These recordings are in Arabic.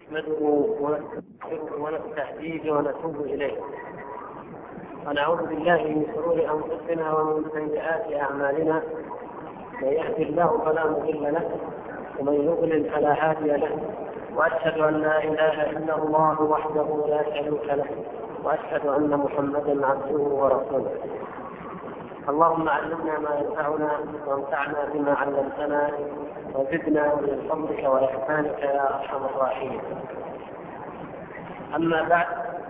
نحمده ونستغفره ونستهديه ونتوب إليه ونعوذ بالله من شرور أنفسنا ومن سيئات أعمالنا. من يهد الله فلا مضل له ومن يضلل فلا هادي له، وأشهد أن لا إله إلا الله وحده لا شريك له، وأشهد أن محمدا عبده ورسوله. اللهم علمنا ما ينفعنا وانفعنا بما علمتنا وزدنا من فضلك وإحسانك يا أرحم الراحمين. أما بعد،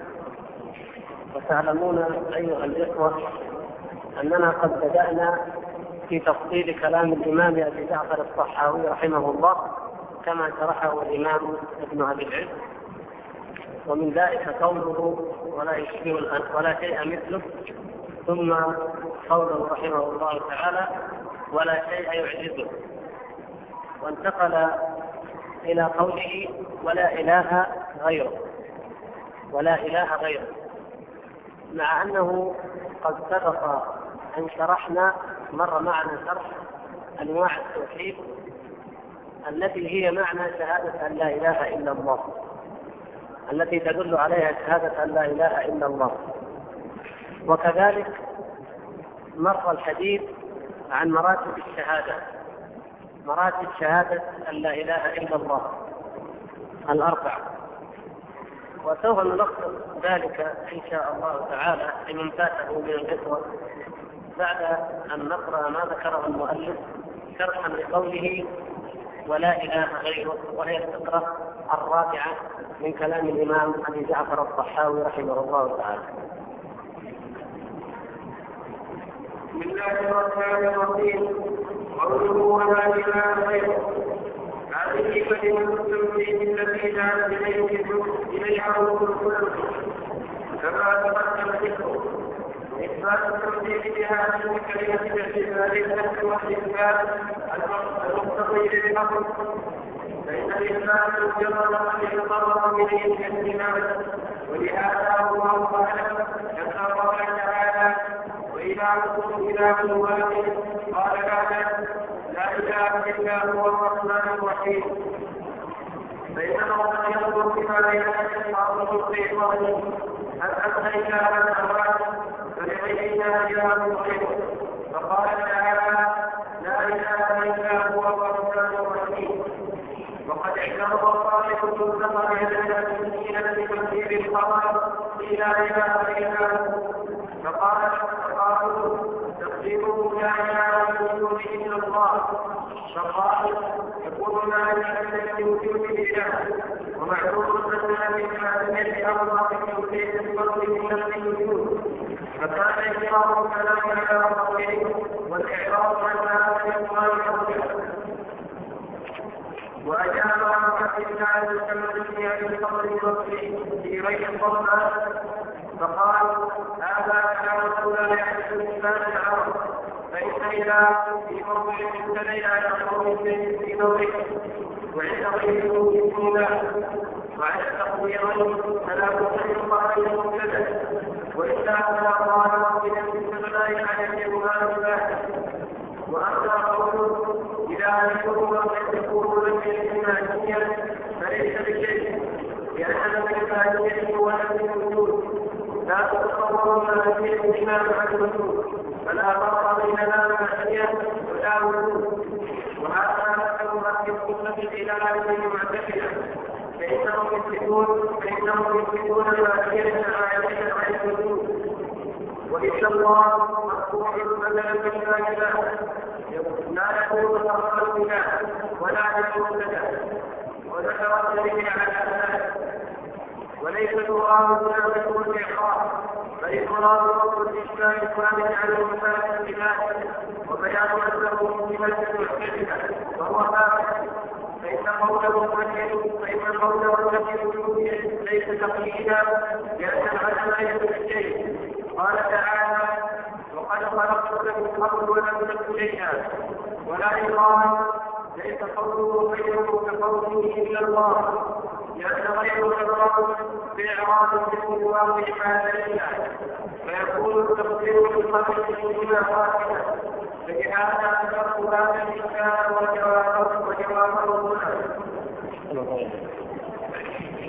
فتعلمون أيها الإخوة أننا قد بدأنا في تفصيل كلام الإمام أبي جعفر الطحاوي رحمه الله كما شرحه الإمام ابن أبي العز، ومن ذلك قوله ولا يشبه ولا شيء مثله، ثم قوله رحمه الله تعالى ولا شيء يعجزه، وانتقل إلى قوله ولا إله غيره، ولا إله غيره، مع أنه قد سبق أن شرحنا مر معنا شرح أنواع التوحيد التي هي معنى شهادة أن لا إله إلا الله، التي تدل عليها شهادة أن لا إله إلا الله. وكذلك مر الحديث عن مراتب الشهادة، مراتب شهادة أن لا إله إلا الله الأربع، وسوف نلخص ذلك إن شاء الله تعالى لمن فاته من الإخوة بعد أن نقرأ ما ذكره المؤلف شرحا لقوله ولا إله غيره، وهي الفقرة الرابعة من كلام الإمام أبي جعفر الطحاوي رحمه الله تعالى. بسم الله الرحمن الرحيم. قوله ولا إله غيره، هذه كلمة التوحيد التي دعت إليها روح القلوب كما تقدم ذكره. إثبات التوحيد بهذه الكلمة باعتبار النفس والإثبات المقتضي للأمر، فإن الإثبات مجرد قد يتطرق إليه الاهتمام، ولهذا الله قال تعالى وإلهكم إله واحد قال لا إله إلا هو الرحمن الرحيم. فإنه قد ينظر بما يأتي بعضه الشيطان هل أنت إله الأموات فلغيرنا إله غيره، فقال تعالى لا إله إلا هو الرحمن الرحيم. وقد اعترض الطائفة النظر إلى المسلمين بتفسير الخبر لا إله إلا هو، فقالوا تقديره لا إله إلا الله، فقال يكون ذلك الذي وجود الله، ومعلوم أن الذي أمر بتوحيد الفرد من نفس الوجود، فكان إقرار الكلام على ربه والإعراض عن هذا الإقرار. وأجاب عن حق الله المتمسك بالفضل الوصفي في غير القرآن، فقال هذا كلام لا يحدث لسان العرب، فإن إذا في موضع مبتدئ على قوم في موضعه وعند غيره بسم الله، وعلى التقديرين فلا بد من قائل المبتدأ، وإلا فلا قال ربنا بالسماء على المناسبات. وأما قوله إذا يكون قد يكون لم يكن ماليا فليس بشيء، لأن الإنسانية هو نفس الوجود، لا تتصور ماليا بما مع الوجود، فلا فرق بين لا ماليا ولا وجود. وهذا مثل أهل السنة إلى هذه المعتقدة، فإنهم يثبتون مالية آية عن الوجود، وإلا الله مقطوع بدلا من لا يكون صرفا بها ولا يكون لها، وذكر الدليل على ذلك. وليس المراد بذلك الإعراض، بل المراد رد الإسلام الثابت على المسائل بذلك وبيان أنه صفة المعتزلة وهو ثابت. فإن قوله الذي ليس تقليدا، لأن العدم ليس بالشيء. قال تعالى وقد خلقتك من قبل ولم تكن شيئا، ولا إكرام، ليس قوله غيره كقوله إلا الله، لأن غيره إكرام بإعراض الاسم الواقع على الله، فيكون التفسير بالقدر بما واحدا. فلهذا ذكرت هذا الإنسان وجوابه هنا.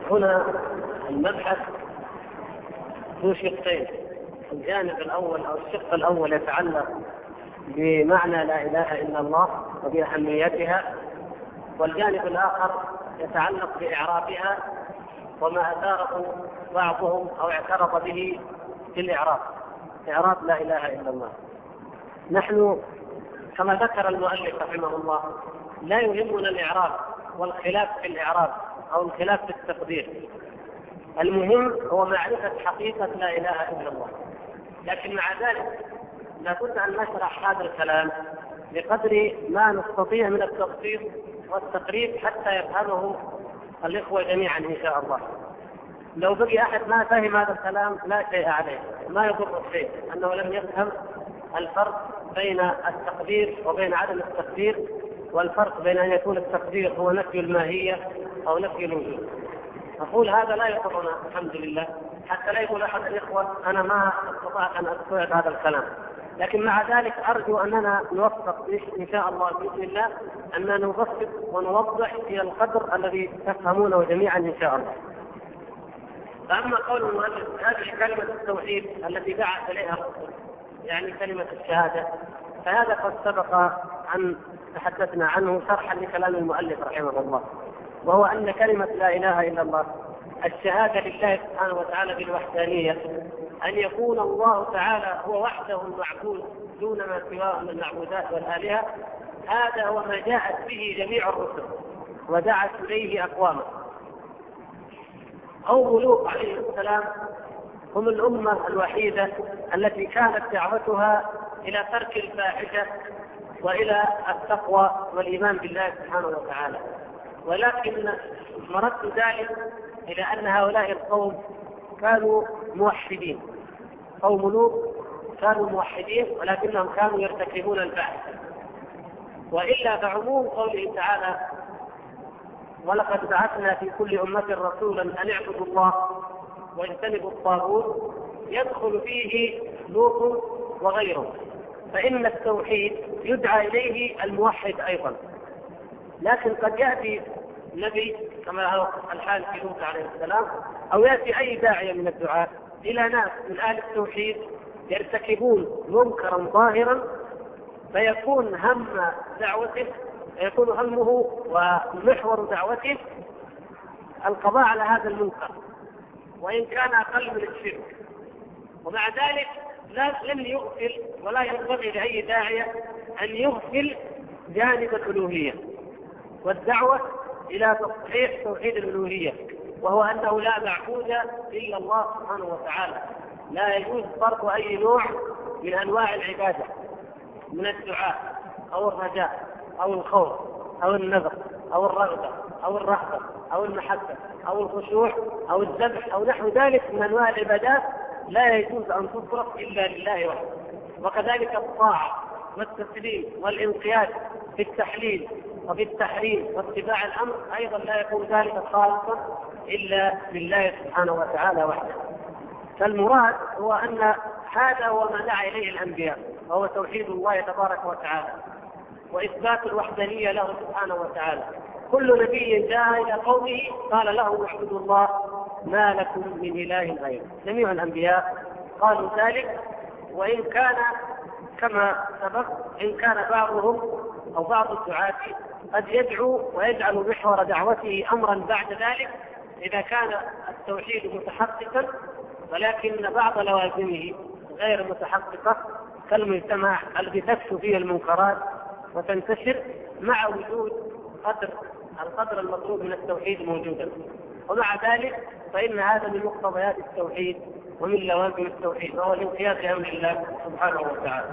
هنا المبحث ذو شقين. الجانب الأول أو الشق الأول يتعلق بمعنى لا إله إلا الله وبأهميتها، والجانب الآخر يتعلق بإعرابها وما أثاره بعضهم أو اعترض به في الإعراب، إعراب لا إله إلا الله. نحن كما ذكر المؤلف رحمه الله لا يهمنا الإعراب والخلاف في الإعراب أو الخلاف في التقدير، المهم هو معرفة حقيقة لا إله إلا الله. لكن مع ذلك لابد أن نشرح هذا الكلام بقدر ما نستطيع من التبسيط والتقريب حتى يفهمه الإخوة جميعا إن شاء الله. لو بقي أحد ما فهم هذا الكلام لا شيء عليه، ما يضر الشيء أنه لم يفهم الفرق بين التقدير وبين عدم التقدير، والفرق بين أن يكون التقدير هو نفي الماهية أو نفي الوجود. أقول هذا لا يضرنا الحمد لله، حتى لا يقول أحد الإخوة أنا ما استطعت أن أستوعب هذا الكلام. لكن مع ذلك أرجو أننا نوفق إن شاء الله بإذن الله أننا نبسط ونوضح في القدر الذي تفهمونه جميعا إن شاء الله. فأما قول المؤلف هذه كلمة التوحيد التي دعا إليها الرسول يعني كلمة الشهادة، فهذا قد سبق أن تحدثنا عنه شرحا لكلام المؤلف رحمه الله، وهو أن كلمة لا إله إلا الله الشهادة لله سبحانه وتعالى بالوحدانية، أن يكون الله تعالى هو وحده المعبود دون ما سواه من المعبودات والآلهة. هذا هو ما جاءت به جميع الرسل ودعت إليه أقوامه. قوم لوط عليه السلام هم الأمة الوحيدة التي كانت دعوتها إلى ترك الفاحشة وإلى التقوى والإيمان بالله سبحانه وتعالى، ولكن مرد ذلك إلى أن هؤلاء القوم كانوا موحدين. قوم لوط كانوا موحدين ولكنهم كانوا يرتكبون الفاحشة، وإلا فعموم قوله تعالى ولقد بعثنا في كل أمة رسولا أن اعبدوا الله واجتنبوا الطاغوت يدخل فيه لوط وغيره، فإن التوحيد يدعى إليه الموحد أيضا. لكن قد يأتي نبي كما هو الحال في لوط عليه السلام، أو يأتي أي داعية من الدعاة إلى ناس من أهل التوحيد يرتكبون منكرا ظاهرا، فيكون هم دعوته يكون همه ومحور دعوته القضاء على هذا المنكر وإن كان أقل من الشرك. ومع ذلك لم يغفل ولا ينبغي لأي داعية أن يغفل جانب الألوهية والدعوة إلى تصحيح توحيد الألوهية، وهو أنه لا معبود إلا الله سبحانه وتعالى. لا يجوز صرف أي نوع من أنواع العبادة من الدعاء أو الرجاء أو الخوف أو النذر أو الرغبة أو الرهبة أو المحبة أو الخشوع أو الذبح أو نحو ذلك من أنواع العبادات لا يجوز أن تصرف إلا لله وحده. وكذلك الطاعة والتسليم والانقياد في التحليل وفي التحريم واتباع الأمر أيضا لا يكون ذلك خالصا إلا لله سبحانه وتعالى وحده. فالمراد هو أن هذا هو ما دعا إليه الأنبياء، وهو توحيد الله تبارك وتعالى وإثبات الوحدانية له سبحانه وتعالى. كل نبي جاء إلى قومه قال له اعبدوا الله ما لكم من إله غيره. جميع الأنبياء قالوا ذلك، وإن كان كما سبق إن كان بعضهم أو بعض الدعاة قد يدعو ويجعل محور دعوته أمرا بعد ذلك إذا كان التوحيد متحققا، ولكن بعض لوازمه غير متحققة كالمجتمع الذي تكثر فيه المنكرات وتنتشر مع وجود القدر المطلوب من التوحيد موجودا. ومع ذلك فإن هذا من مقتضيات التوحيد ومن لوازم التوحيد، وهو الانقياد لأمر الله سبحانه وتعالى.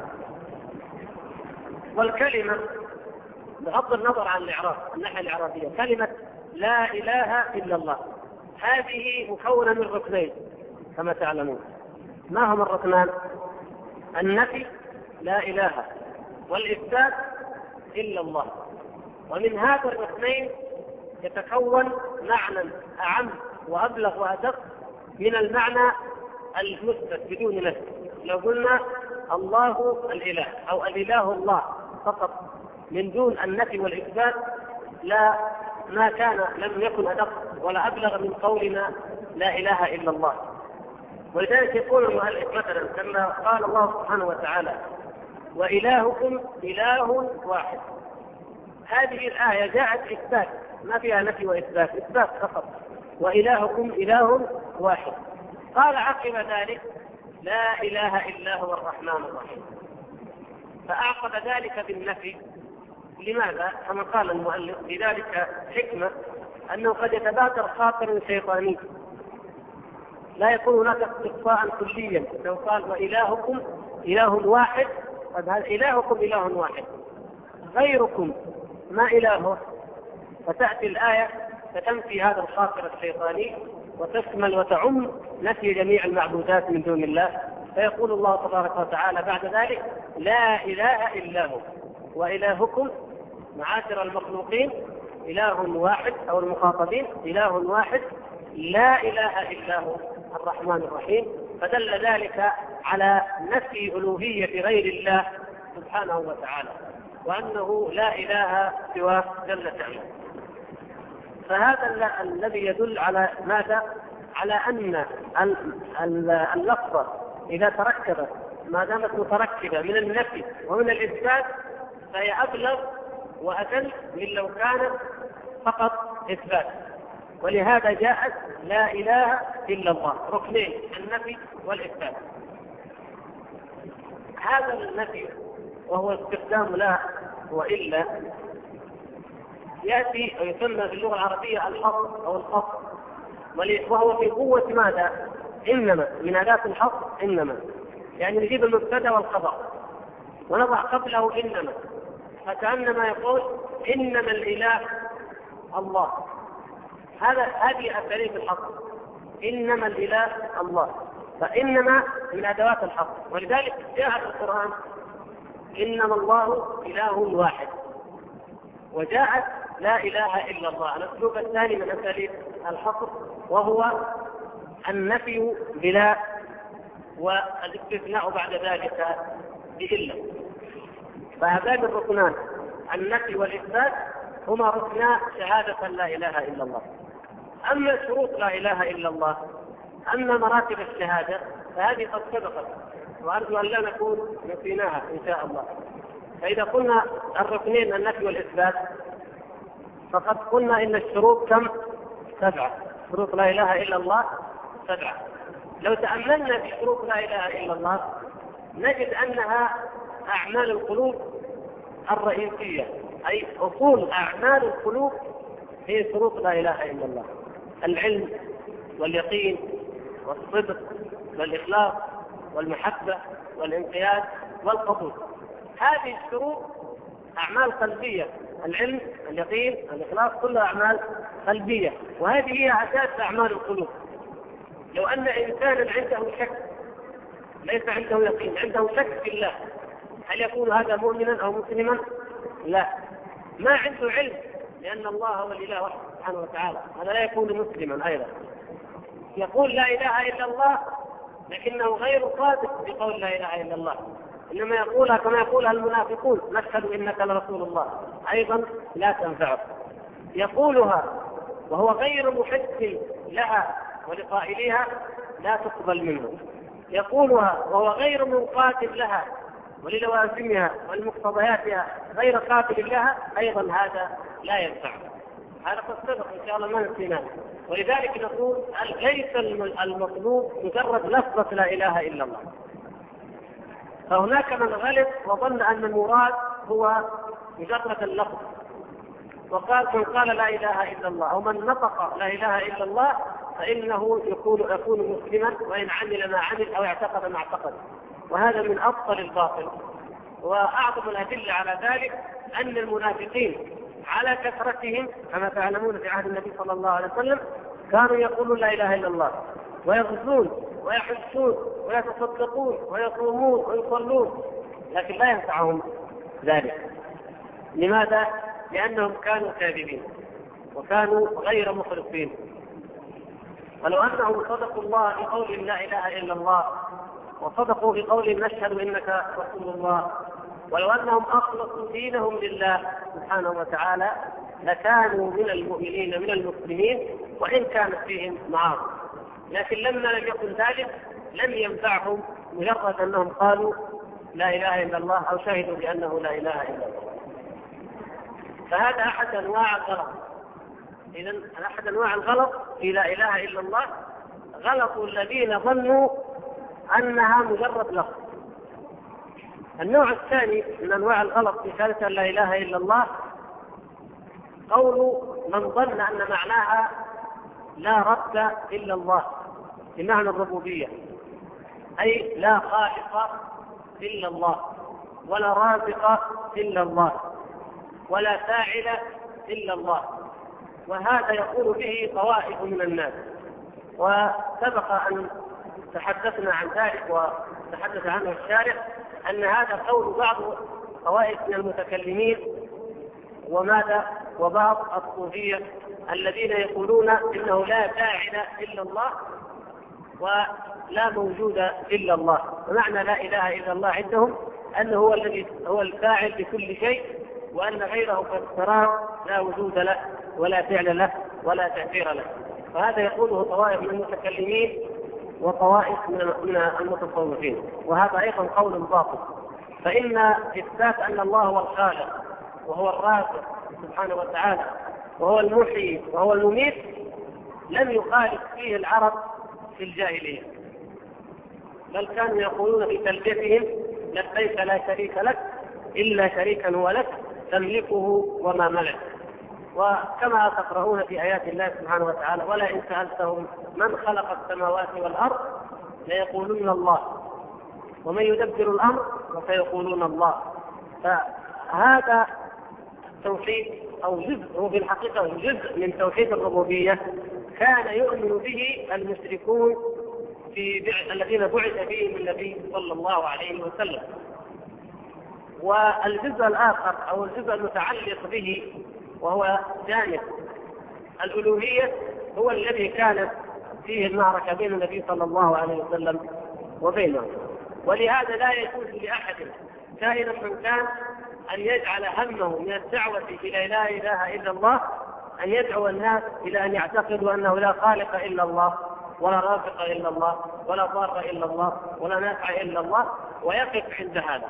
والكلمة بغض النظر عن الإعراب الناحية الإعرابية، كلمة لا إله إلا الله هذه مكونة من ركنين كما تعلمون. ما هما الركنان؟ النفي لا إله والإثبات إلا الله. ومن هذا الركنين يتكون معنى أعم وأبلغ وأدق من المعنى المثبت بدون نفي. لو قلنا الله الإله أو الإله الله فقط من دون النفي والإثبات لا ما كان لم يكن أدق ولا أبلغ من قولنا لا إله إلا الله. ولذلك يقول المؤلف مثلا كما قال الله سبحانه وتعالى وإلهكم إله واحد. هذه الآية جاءت إثبات، ما فيها نفي وإثبات، إثبات فقط، وإلهكم إله واحد. قال عقب ذلك لا إله إلا هو الرحمن الرحيم، فأعقب ذلك بالنفي. لماذا؟ كما قال المؤلف لذلك حكمة، أنه قد يتبادر خاطر شيطاني، لا يكون هناك استقصاء كليا. لو قال وإلهكم إله واحد، قد هذا إلهكم إله واحد، غيركم ما إلهه، فتأتي الآية فتنفي هذا الخاطر الشيطاني وتشمل وتعم نفي جميع المعبودات من دون الله. فيقول الله تبارك وتعالى بعد ذلك لا إله إلا هو وإلهكم معاشر المخلوقين إله واحد، أو المخاطبين إله واحد لا إله إلا هو الرحمن الرحيم. فدل ذلك على نفي ألوهية غير الله سبحانه وتعالى، وأنه لا إله سواه جل شأنه. فهذا الذي يدل على ماذا؟ على أن اللفظة إذا تركبت ما دامت متركبة من النفي ومن الإثبات فهي أبلغ وأدل من لو كانت فقط إثبات. ولهذا جاءت لا إله إلا الله، ركنين النفي والإثبات. هذا النفي وهو استخدام لا وإلا يأتي ويسمى في اللغة العربية الحصر أو القصر، وهو في قوة ماذا؟ إنما، من أداة الحصر إنما، يعني نجيب المبتدأ والخبر ونضع قبله إنما، فكأنما يقول إنما الإله الله. هذه أساليب الحصر، إنما الإله الله، فإنما من أدوات الحصر. ولذلك جاء في القرآن إنما الله إله واحد، وجاءت لا إله إلا الله. الأسلوب الثاني من أساليب الحصر وهو النفي بلا والاستثناء بعد ذلك بإلا. فهذان الركنان النفي والإثبات هما ركنا شهادة لا إله إلا الله. أما شروط لا إله إلا الله، أما مراتب الشهادة فهذه قد سبقت، وأرجو أن لا نكون نسيناها إن شاء الله. فإذا قلنا الركنين النفي والإثبات فقد قلنا إن الشروط كم؟ 7. شروط لا إله إلا الله 7. لو تأملنا في شروط لا إله إلا الله نجد أنها أعمال القلوب الرئيسية، أي أصول أعمال القلوب هي شروط لا إله إلا الله: العلم واليقين والصدق والإخلاص والمحبة والانقياد والقبول. هذه الشروط أعمال قلبية، العلم اليقين الإخلاص كلها أعمال قلبية، وهذه هي أساس أعمال القلوب. لو أن إنسانا عنده شك، ليس عنده يقين، عنده شك في الله، هل يكون هذا مؤمنا أو مسلما؟ لا. ما عنده علم لأن الله هو الإله وحده سبحانه وتعالى، هذا لا يكون مسلما أيضا. يقول لا إله إلا الله لكنه غير صادق بقول لا إله إلا الله، إنما يقولها كما يقولها المنافقون: نشهد إنك لرسول الله، أيضا لا تنفعه. يقولها وهو غير محب لها ولقائلها، لا تقبل منه. يقولها وهو غير منقاد لها وللوازمها ولمقتضياتها، غير قابل لها، أيضا هذا لا ينفع. هذا قد سبق إن شاء الله ما نسيناه. ولذلك نقول ليس المطلوب مجرد لفظة لا إله إلا الله. فهناك من غلط وظن أن المراد هو مجرد اللفظ، وقال من قال لا إله إلا الله أو من نطق لا إله إلا الله فإنه يكون مسلما وإن عمل ما عمل أو اعتقد ما اعتقد. وهذا من أبطل الباطل. وأعظم الأدلة على ذلك أن المنافقين على كثرتهم كما تعلمون في عهد النبي صلى الله عليه وسلم كانوا يقولون لا إله إلا الله، ويغزون ويحجون ويتصدقون ويصومون ويصلون، لكن لا ينفعهم ذلك. لماذا؟ لأنهم كانوا كاذبين وكانوا غير مخلصين. ولو أنهم صدقوا الله بقول لا إله إلا الله وصدقوا بقول نشهد إنك رسول الله، ولو أنهم أخلصوا دينهم لله سبحانه وتعالى لكانوا من المؤمنين من المسلمين وإن كانت فيهم معاصي، لكن لما لم يكن ذلك لم ينفعهم مجرد أنهم قالوا لا إله إلا الله أو شهدوا بأنه لا إله إلا الله. فهذا أحد أنواع الغلط. إذن أحد أنواع الغلط في لا إله إلا الله غلط الذين ظنوا أنها مجرد لفظ. النوع الثاني من أنواع الغلط في شهادة لا إله إلا الله قول من ظن أن معناها لا رب إلا الله بمعنى الربوبية، أي لا خالق إلا الله ولا رازق إلا الله ولا فاعل إلا الله. وهذا يقول به طوائف من الناس، وسبق أن تحدثنا عن ذلك وتحدث عنه الشارح أن هذا قول بعض طوائف من المتكلمين وبعض الصوفية الذين يقولون إنه لا فاعل إلا الله ولا موجود إلا الله. ومعنى لا إله إلا الله عندهم أنه هو الذي هو الفاعل بكل شيء، وأن غيره كالفراغ لا وجود له ولا فعل له ولا تأثير له. فهذا يقوله طوائف من المتكلمين وطوائف من المتصوفين، وهذا أيضا قول باطل. فإن إثبات أن الله هو الخالق وهو الرازق سبحانه وتعالى وهو المحيي وهو المميت لم يخالف فيه العرب في الجاهلية، بل كانوا يقولون في تلبيتهم لبيك لا شريك لك إلا شريكا هو لك تملكه وما ملك. وكما تقرؤون في آيات الله سبحانه وتعالى ولا إن سألتهم من خلق السماوات والأرض ليقولون الله ومن يدبر الأمر وسيقولون الله. فهذا التوحيد أو جزء هو في الحقيقة جزء من توحيد الربوبية كان يؤمن به المشركون الذين بعث فيهم النبي صلى الله عليه وسلم. والجزء الآخر أو الجزء المتعلق به وهو جانب الألوهية هو الذي كانت فيه المعركة بين النبي صلى الله عليه وسلم وبينه. ولهذا لا يجوز لأحد كائنا من كان أن يجعل همه من الدعوة إلى لا إله إلا الله أن يدعو الناس إلى أن يعتقدوا أنه لا خالق إلا الله ولا رازق إلا الله ولا ضار إلا الله ولا نافع إلا الله ويقف عند هذا.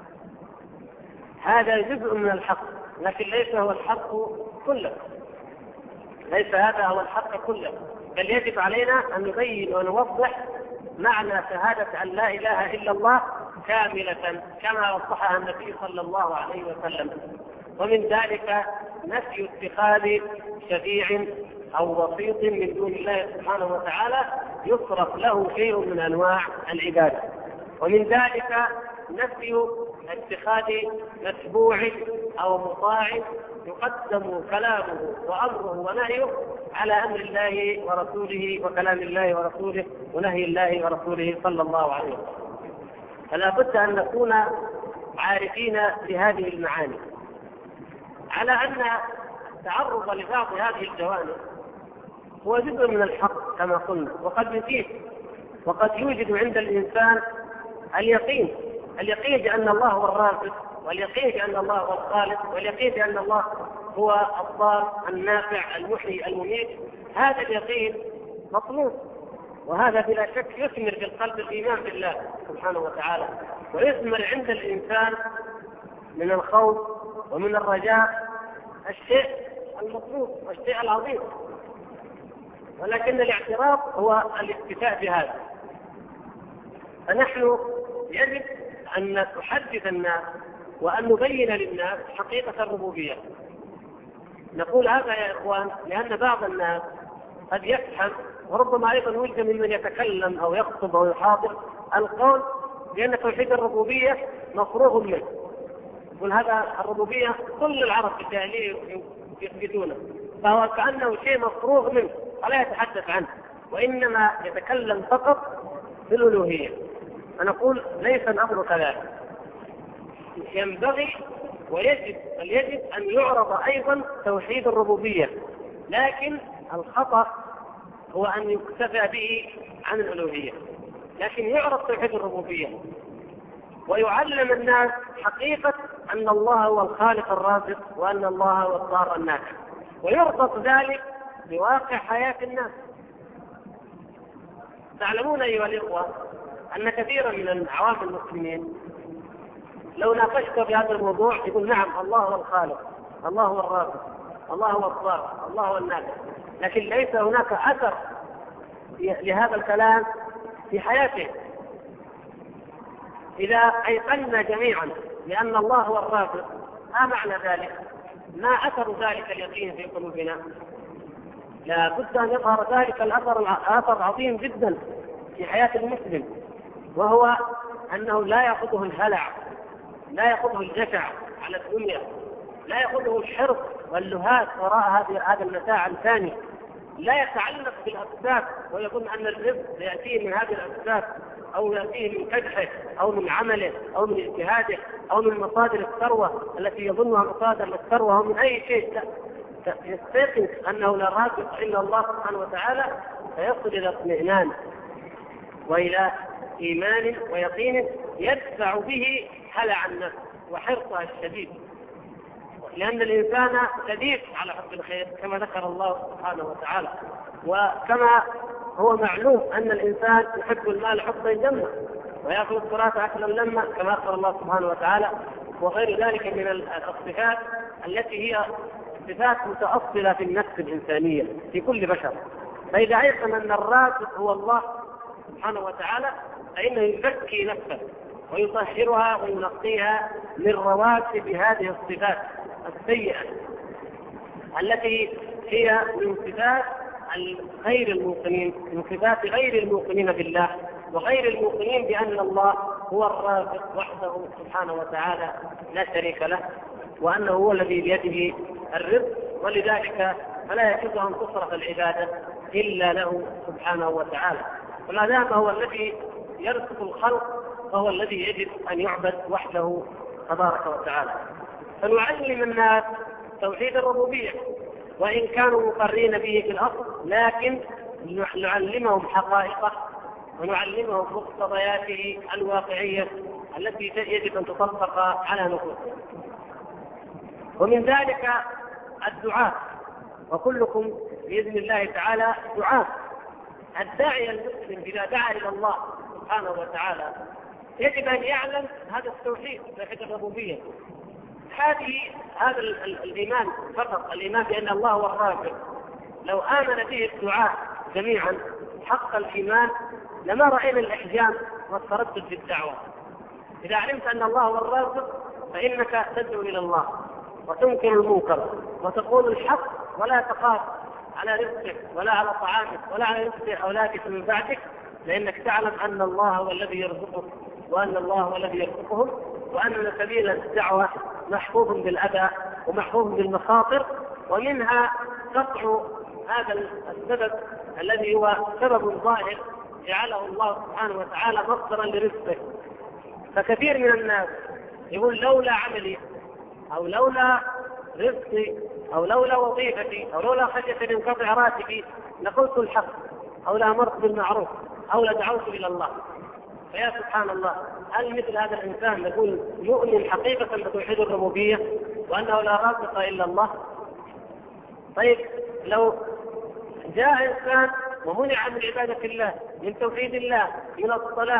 هذا جزء من الحق، لكن ليس هو الحق كله، ليس هذا هو الحق كله، بل يجب علينا أن نبين ونوضح معنى شهادة أن لا إله إلا الله كاملة كما وضحها النبي صلى الله عليه وسلم. ومن ذلك نفي اتخاذ شفيع أو وسيط من دون الله سبحانه وتعالى يصرف له شيء من أنواع العبادة. ومن ذلك نفي اتخاذ متبوع أو مطاع يقدم كلامه وأمره ونهيه على أمر الله ورسوله وكلام الله ورسوله ونهي الله ورسوله صلى الله عليه وسلم. فلا بد أن نكون عارفين بهذه المعاني، على أن التعرض لبعض هذه الجوانب هو جزء من الحق كما قلنا، وقد يوجد عند الإنسان اليقين بأن الله هو الرازق، واليقين بأن الله هو الخالق، واليقين بأن الله هو الضار النافع المحيي المميت. هذا اليقين مطلوب، وهذا بلا شك يثمر في القلب الإيمان بالله سبحانه وتعالى، ويثمر عند الإنسان من الخوف ومن الرجاء الشيء المطلوب والشيء العظيم. ولكن الاعتراض هو الاكتفاء بهذا. فنحن يجب أن نحدث الناس وأن نبين للناس حقيقة الربوبية. نقول هذا يا إخوان لأن بعض الناس قد يفهم، وربما أيضا وجد ممن يتكلم أو يخطب أو يحاضر القول بأن توحيد الربوبية مفروغ منه. يقول هذا الربوبية كل العرب في الجاهلية يثبتونه، فهو كأنه شيء مفروغ منه ولا يتحدث عنه، وإنما يتكلم فقط بالألوهية. فنقول ليس الأمر كذلك، ينبغي ويجب أن يعرض أيضا توحيد الربوبية، لكن الخطأ هو أن يكتفى به عن الألوهية، لكن يعرض توحيد الربوبية ويعلم الناس حقيقة أن الله هو الخالق الرازق وأن الله هو الضار النافع. ويربط ذلك بواقع حياة الناس. تعلمون أيها الإخوة أن كثيرا من عوام المسلمين لو ناقشت في هذا الموضوع يقول نعم الله هو الخالق، الله هو الرازق، الله هو الضار، الله هو النافع، لكن ليس هناك أثر لهذا الكلام في حياته. إذا أيقنا جميعا بأن الله هو الرازق، ما معنى ذلك؟ ما أثر ذلك اليقين في قلوبنا؟ لا بد أن يظهر ذلك الأثر عظيم جدا في حياة المسلم، وهو أنه لا يأخذه الهلع، لا يأخذه الجشع على الدنيا، لا يأخذه الحرص واللهات وراء هذا المتاع الثاني، لا يتعلق بالأسباب ويظن أن الرزق يأتيه من هذه الأسباب أو يأتيه من كدحه أو من عمله أو من اجتهاده أو من مصادر الثروة التي يظنها مصادر الثروة أو من أي شيء. يستيقن أنه لا رازق إلا الله سبحانه وتعالى، فيصل إلى اطمئنان وإلى إيمان ويقين يدفع به هلع النفس وحرصها الشديد، لأن الإنسان شديد على حب الخير كما ذكر الله سبحانه وتعالى، وكما هو معلوم أن الإنسان يحب المال حبا جما ويأكل التراث أكلا لما كما أخبر الله سبحانه وتعالى، وغير ذلك من الصفات التي هي صفات متأصلة في النفس الإنسانية في كل بشر. فإذا أيقن أن الرازق هو الله سبحانه وتعالى فإنه يزكي نفسه ويطهرها وينقيها من رواسب هذه الصفات السيئة التي هي من صفات غير الموقنين، من صفات غير الموقنين بالله وغير الموقنين بأن الله هو الرازق وحده سبحانه وتعالى لا شريك له، وأنه هو الذي بيده الرزق، ولذلك فلا يجوز أن تصرف العبادة إلا له سبحانه وتعالى. وما دام هو الذي يرزق الخلق فهو الذي يجب أن يعبد وحده تبارك وتعالى. فنعلم الناس توحيد الربوبية وإن كانوا مقرين به في الأصل، لكن نعلمهم حقائقه ونعلمهم مقتضياته الواقعية التي يجب أن تطبق على نفوسهم. ومن ذلك الدعاء، وكلكم بإذن الله تعالى دعاء. الداعي المسلم إذا دعا إلى الله سبحانه وتعالى يجب أن يعلم هذا التوحيد، توحيد الربوبية. هذا الإيمان فقط، الإيمان بأن الله هو الرازق، لو آمن به الدعاء جميعا حق الإيمان لما رأينا الإحجام والتردد في الدعوة. إذا علمت أن الله هو الرازق فإنك تدعو إلى الله وتنكر المنكر وتقول الحق ولا تخاف على رزقك ولا على طعامك ولا على رزق أولادك من بعدك، لأنك تعلم أن الله هو الذي يرزقك وأن الله هو الذي يرزقهم، وأن سبيل الدعوة محفوظ بالأذى ومحفوظ بالمخاطر، ومنها قطع هذا السبب الذي هو سبب ظاهر جعله الله سبحانه وتعالى مصدرا لرزقه. فكثير من الناس يقول لولا عملي أو لولا رزقي أو لولا وظيفتي أو لولا خشية أن ينقطع راتبي لقلت الحق أو لأمرت بالمعروف أو لدعوت إلى الله. فيا سبحان الله، هل مثل هذا الإنسان يقول يؤمن حقيقة بتوحيد الربوبية وأنه لا رازق إلا الله؟ طيب لو جاء إنسان ومنع من عبادة الله، من توحيد الله، من الصلاة،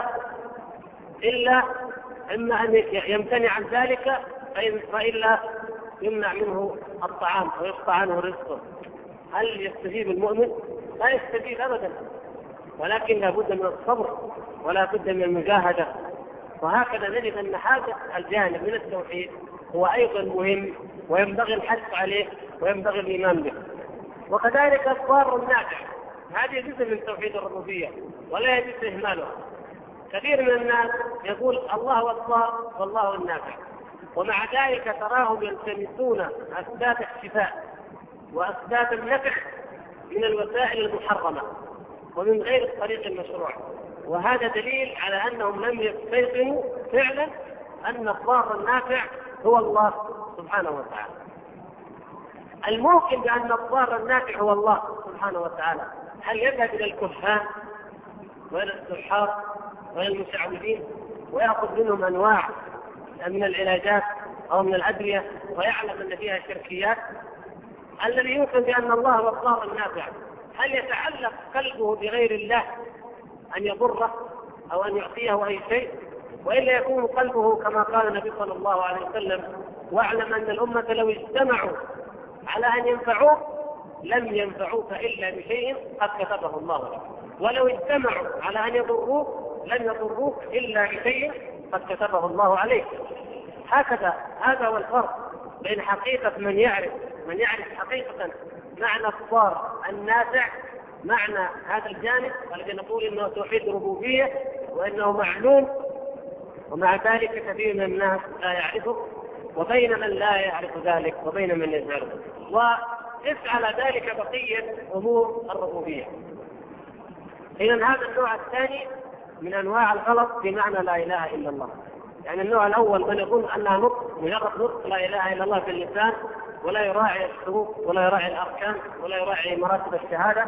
إلا إما أن يمتنع عن ذلك فإلا يمنع منه الطعام ويقطع عنه رزقه، هل يستجيب المؤمن؟ لا يستجيب أبدا، ولكن لا بد من الصبر ولا بد من المجاهدة. وهكذا نجد أن هذا الجانب من التوحيد هو أيضا مهم وينبغي الحث عليه وينبغي الإيمان به. وكذلك الضار النافع، هذه جزء من توحيد الربوبية ولا يجوز إهمالها. كثير من الناس يقول الله هو الضار والله هو النافع، ومع ذلك تراهم يلتمسون أسباب الشفاء وأسباب النفع من الوسائل المحرمة ومن غير الطريق المشروع، وهذا دليل على أنهم لم يستيقنوا فعلا أن الضار النافع هو الله سبحانه وتعالى. الممكن بأن الضار النافع هو الله سبحانه وتعالى، هل يذهب إلى الكهان وإلى السحار وإلى المشعوذين ويأخذ منهم أنواع من العلاجات أو من الأدوية ويعلم أن فيها شركيات؟ الذي يوقن بأن الله هو الضار النافع، هل يتعلق قلبه بغير الله أن يضره أو أن يعطيه أي شيء؟ وإلا يكون قلبه كما قال النبي صلى الله عليه وسلم: واعلم أن الأمة لو اجتمعوا على أن ينفعوك لم ينفعوك إلا بشيء قد كتبه الله لك، ولو اجتمعوا على أن يضروك لم يضروك إلا بشيء قد كتبه الله عليك. هكذا هذا هو الفرق بين حقيقة من يعرف حقيقة معنى الضار النافع، معنى هذا الجانب الذي نقول إنه توحيد ربوبية وإنه معلوم، ومع ذلك كثير من الناس لا يعرفه، وبين من لا يعرف ذلك وبين من يجهله، وقس على ذلك بقية أمور الربوبية. إذن هذا النوع الثاني من أنواع الغلط في معنى لا إله إلا الله. يعني النوع الأول من يظن أنها نطق، مجرد نطق لا إله إلا الله في اللسان، ولا يراعي الشروط ولا يراعي الأركان ولا يراعي مراتب الشهادة.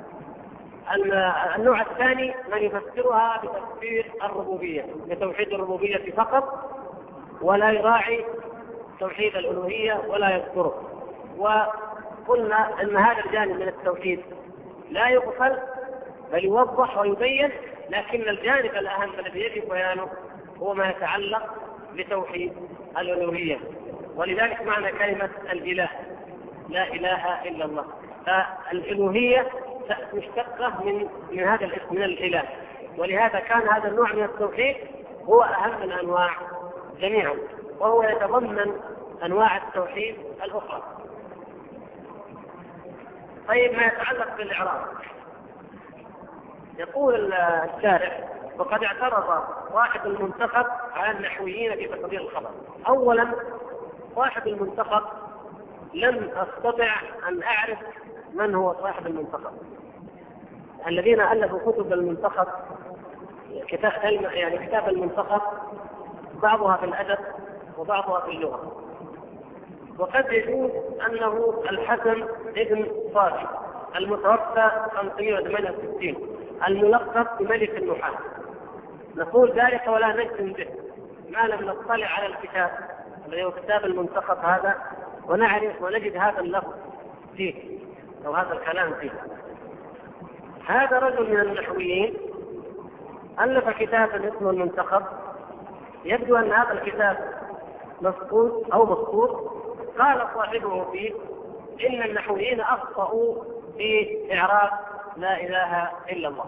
النوع الثاني من يفسرها بتفسير الربوبية، بتوحيد الربوبية فقط، ولا يراعي توحيد الألوهية ولا يذكره. وقلنا أن هذا الجانب من التوحيد لا يغفل بل يوضح ويبين، لكن الجانب الأهم الذي يجب بيانه هو ما يتعلق بتوحيد الألوهية. ولذلك معنى كلمة الإله لا إله إلا الله، فالألوهية مشتقة من هذا الاسم من الإله، ولهذا كان هذا النوع من التوحيد هو أهم الأنواع جميعا، وهو يتضمن أنواع التوحيد الأخرى. طيب، ما يتعلق بالإعراب، يقول الشارح: وقد اعترض صاحب المنتخب على النحويين في تقدير الخبر. أولا، صاحب المنتخب لم أستطع أن أعرف من هو صاحب المنتخب. الذين ألفوا كتب المنتخب، كتاب المنتخب بعضها في الأدب وبعضها في اللغة، وقد يجوز أنه الحسن ابن صافي المتوفى 568 الملقب بملك النحاة. نقول ذلك ولا نجزم به ما لم نطلع على الكتاب الذي هو كتاب المنتخب هذا ونعرف ونجد هذا اللفظ فيه أو هذا الكلام فيه. هذا رجل من النحويين ألف كتابا اسمه المنتخب، يبدو أن هذا الكتاب مفقود أو مفقود. قال صاحبه فيه إن النحويين أخطأوا في إعراب لا إله إلا الله.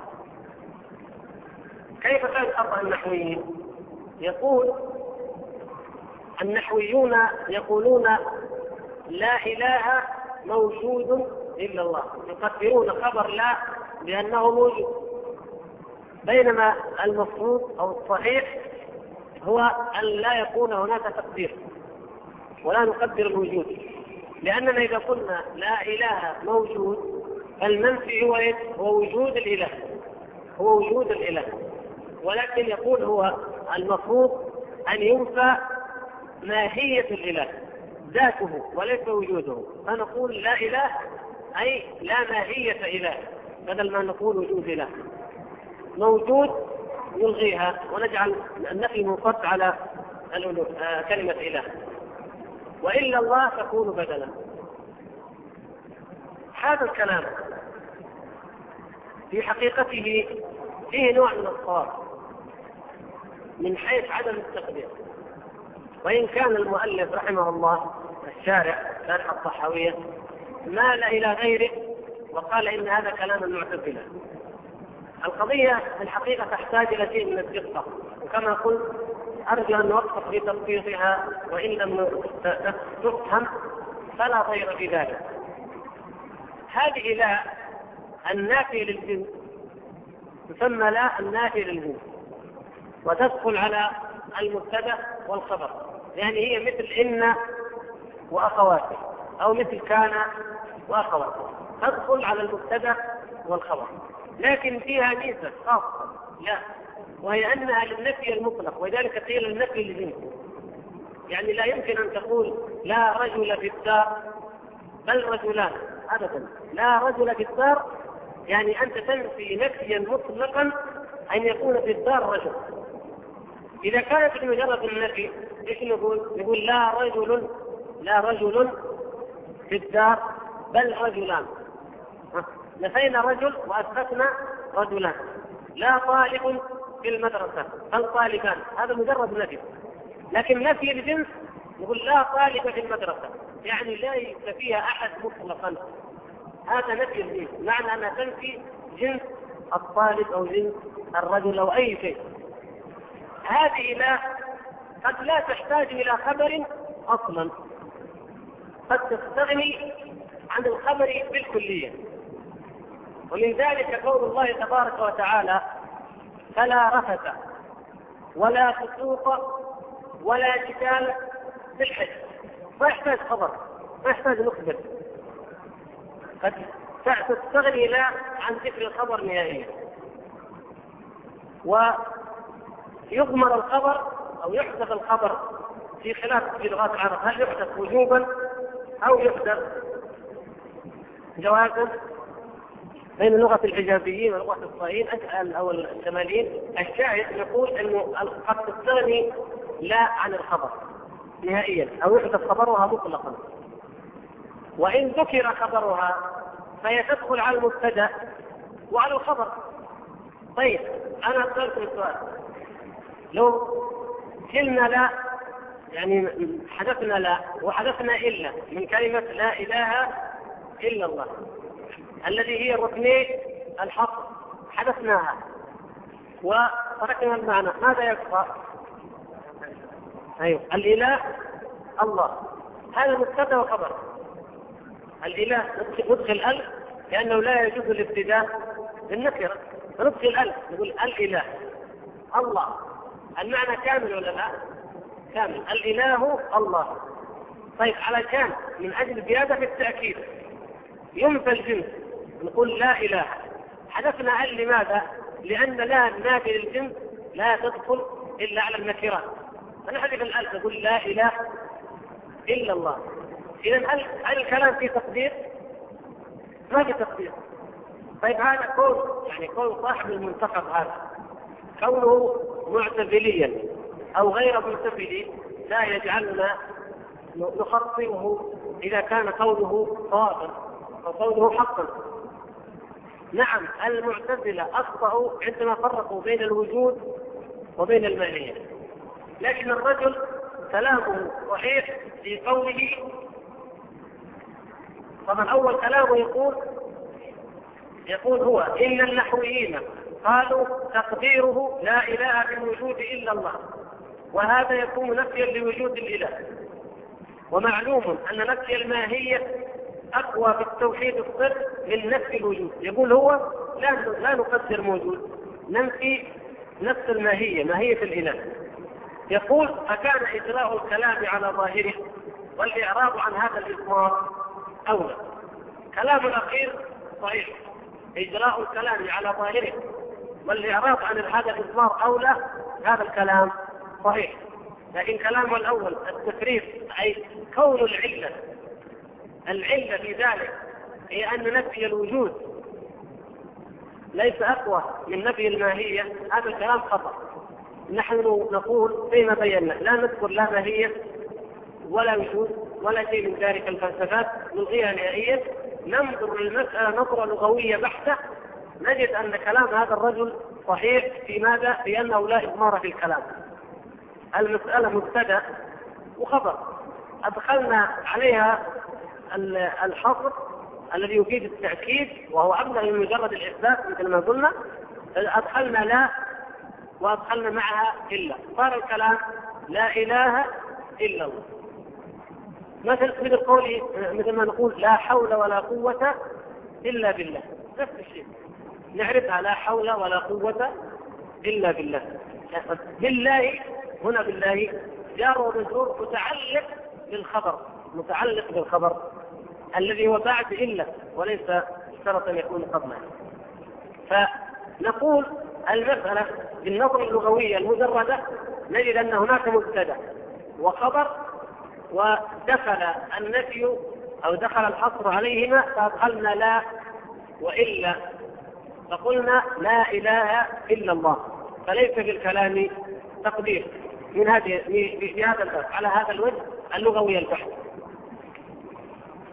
كيف كان خطأ النحويين؟ يقول النحويون يقولون لا إله موجود إلا الله، يقدرون خبر لا بأنه موجود، بينما المفروض أو الصحيح هو أن لا يكون هناك تقدير ولا نقدر الوجود، لأننا إذا قلنا لا إله موجود فالمنفي هو وجود الإله، هو وجود الإله، ولكن يقول هو المفروض أن ينفى ماهية الإله ذاته وليس وجوده، فنقول لا إله أي لا ماهية إله بدل ما نقول وجود إله. موجود نلغيها ونجعل النفي منقطع على كلمة إله، وإلا الله تكون بدلا. هذا الكلام في حقيقته فيه نوع من الصواب من حيث عدم التقدير، وإن كان المؤلف رحمه الله الشارع شارح الطحاوية مال إلى غيره وقال إن هذا كلام المعتزلة. القضية في الحقيقة تحتاج إلى شيء من الدقة، وكما قلت أرجو أن نوقف في تطبيقها، وإن لم تفهم فلا خير في ذلك. هذه لا النافي للجنس تسمى لا النافي للجنس، وتدخل على المبتدأ والخبر، يعني هي مثل إن وأخواته أو مثل كان وأخواته، تدخل على المبتدأ والخبر، لكن فيها ميزة خاصة لا، وهي أنها للنفي المطلق، وذلك قيل النفي للجنس. يعني لا يمكن أن تقول لا رجل في الدار بل رجلان، أبدا، لا رجل في الدار، يعني أنت تنفي نفيا مطلقا أن يكون في الدار رجل. إذا كانت مجرد النفي إيش نقول؟ نقول لا رجل في الدار بل رجلان. نفينا رجل وأثبتنا رجلان. لا طالب في المدرسة بل طالبان، هذا مجرد نفي. لكن نفي الجنس نقول لا طالب في المدرسة، يعني لا فيها أحد مطلقا، هذا نفي الجنس، معنى أنها تنفي جنس الطالب أو جنس الرجل أو أي شيء. هذه لا قد لا تحتاج إلى خبر أصلا، قد تستغني عن الخبر بالكلية. ومن ذلك قول الله تبارك وتعالى: فلا رفث ولا فسوق ولا جدال في الحج. ما يحتاج خبر، ما يحتاج نخبر، قد تستغني لا عن ذكر الخبر نهائيا. ويضمر الخبر أو يحدث الخبر في خلاف في لغات العرب، هل يحدث وجوبا أو يحدث جوازا؟ بين لغة الحجازيين ولغة الصهيين أو الشماليين الشاعر يقول أنه قد تستغني لا عن الخبر نهائيا أو يحدث خبرها مطلقا، وإن ذكر خبرها فهي تدخل على المبتدأ وعلى الخبر. طيب أنا أسألكم السؤال: لو قلنا لا، يعني حدثنا لا وحدثنا إلا من كلمة لا إله إلا الله الذي هي ركني الحق، حدثناها وتركنا المعنى، ماذا يبقى؟ أيوه، الإله الله، هذا مبتدأ وخبر. الإله ندخل ألف لأنه لا يجوز الابتداء بالنكرة، فندخل ألف نقول الإله الله، المعنى كامل ولا لا؟ كامل، الإله الله. طيب علشان من أجل زيادة في التأكيد ينفى الجنس نقول لا إله، حدثنا لماذا؟ لأن لا نافي للجنس لا تدخل إلا على النكرات، فنحذف الألف نقول لا إله إلا الله. إذن هل الكلام في تقدير؟ ما في تقدير. طيب هذا كون صاحب المنتخب هذا كونه معتزليا أو غير معتزلي لا يجعلنا نخطئه إذا كان قوله صوابا أو قوله حقا. نعم، المعتزلة أخطأوا عندما فرقوا بين الوجود وبين الماهية، لكن الرجل كلامه صحيح في قوله. طبعا أول كلامه يقول هو إن النحويين قالوا تقديره لا إله بالوجود إلا الله، وهذا يكون نفيا لوجود الإله. ومعلوم أن نفي الماهية أقوى في التوحيد الصرف من نفي الوجود. يقول هو لا نقدر موجود، ننفي نفس الماهية، ماهية الإله. يقول فكان إجراء الكلام على ظاهره والإعراض عن هذا الإضمار أولى. كلام الأخير صحيح، إجراء الكلام على ظاهره والإعراض عن هذا الإضمار أولى، هذا الكلام صحيح. لكن كلامه الأول التفريق، أي كون العلة في ذلك هي أن نفي الوجود ليس أقوى من نفي الماهية، هذا الكلام خطأ. نحن نقول فيما بينا لا نذكر لا ماهية ولا وجود ولا شيء من ذلك الفلسفات نلغيها نهائيا، ننظر للمسألة نظرة لغوية بحتة، نجد أن كلام هذا الرجل صحيح في ماذا؟ في أنه لا إضمار في الكلام. المسألة مبتدأ وخبر، أدخلنا عليها الحصر الذي يفيد التأكيد وهو أبلغ من مجرد الإثبات مثل ما قلنا، أدخلنا لا وأدخلنا معها إلا، صار الكلام لا إله إلا الله. مثل ما نقول لا حول ولا قوة إلا بالله، نفس الشيء نعرفها، لا حول ولا قوة إلا بالله. بالله هنا بالله جار ومجرور متعلق بالخبر الذي هو بعد إلا وليس شرطا يكون قبله. فنقول المسألة بالنظر اللغوية المجردة نجد أن هناك مبتدأ وخبر، ودخل النفي أو دخل الحصر عليهما، فأدخلنا لا وإلا، فقلنا لا إله إلا الله، فليس في الكلام تقدير من في هذا الباب على هذا الوجه اللغوي البحث.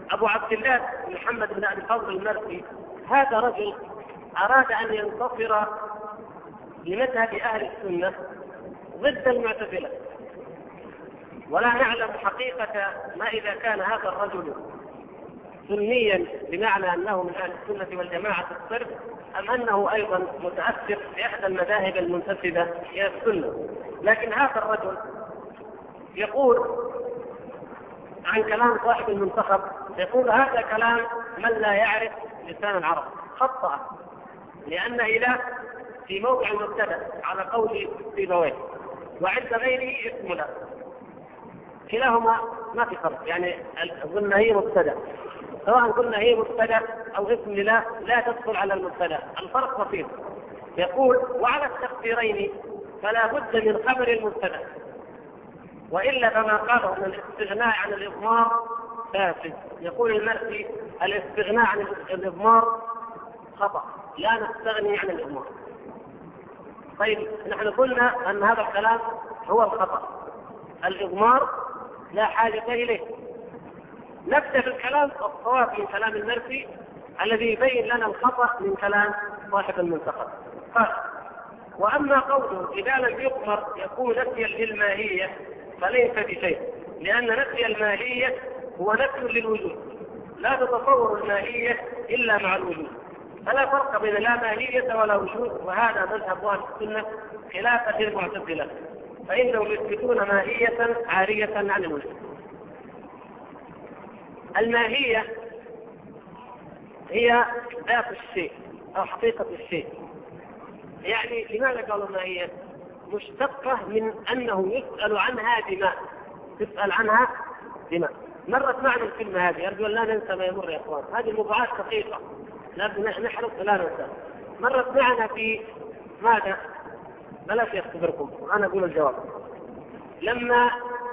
أبو عبد الله محمد بن أبي فضل المرسي هذا رجل أراد أن ينتصر لمذهب أهل السنة ضد المعتزلة، ولا نعلم حقيقة ما إذا كان هذا الرجل سنيا بمعنى أنه من أهل السنة والجماعة الصرف، أم أنه أيضا متأثر بإحدى المذاهب المنتسبة إلى السنة. لكن هذا الرجل يقول عن كلام صاحب المنتخب، يقول هذا كلام من لا يعرف لسان العرب، خطأ، لأن إله في موضع مبتدأ على قول سيبويه، وعند غيره اسم له، كلاهما ما في فرق، يعني قلنا هي مبتدأ، سواء قلنا هي مبتدأ أو اسم له لا تدخل على المبتدأ، الفرق بسيط. يقول وعلى التقديرين فلا بد من خبر المبتدأ، وإلا كما قالوا أن الاستغناء عن الإضمار فاسد. يقول المرسي الاستغناء عن الإضمار خطأ، لا نستغني عن الإضمار. طيب نحن قلنا أن هذا الكلام هو الخطأ، الإضمار لا حاجة إليه. نبدأ في الكلام الصواب من كلام المرسي الذي يبين لنا الخطأ من كلام صاحب المنتخب. قال وأما قوله إذا لم يضمر يكون نفيا للماهية فليس بشيء، لأن نفي الماهية هو نفي للوجود، لا تتصور الماهية إلا مع الوجود، فلا فرق بين لا ماهية ولا وجود، وهذا مذهب أهل السنة خلافا للمعتزلة، فإنهم يثبتون ماهية عارية عن الوجود. الماهية هي ذات الشيء أو حقيقة الشيء. يعني لماذا قالوا ماهية؟ مشتقة من أنه يسأل عنها دماء، تسأل عنها دماء. مرت معنا الكلمة هذه، أرجو أن لا ننسى ما يمر يا أخوان، هذه الموضوعات دقيقة لابد نحرص لا ننسى. مرت معنا في ماذا؟ بلاش يختبركم أنا أقول الجواب. لما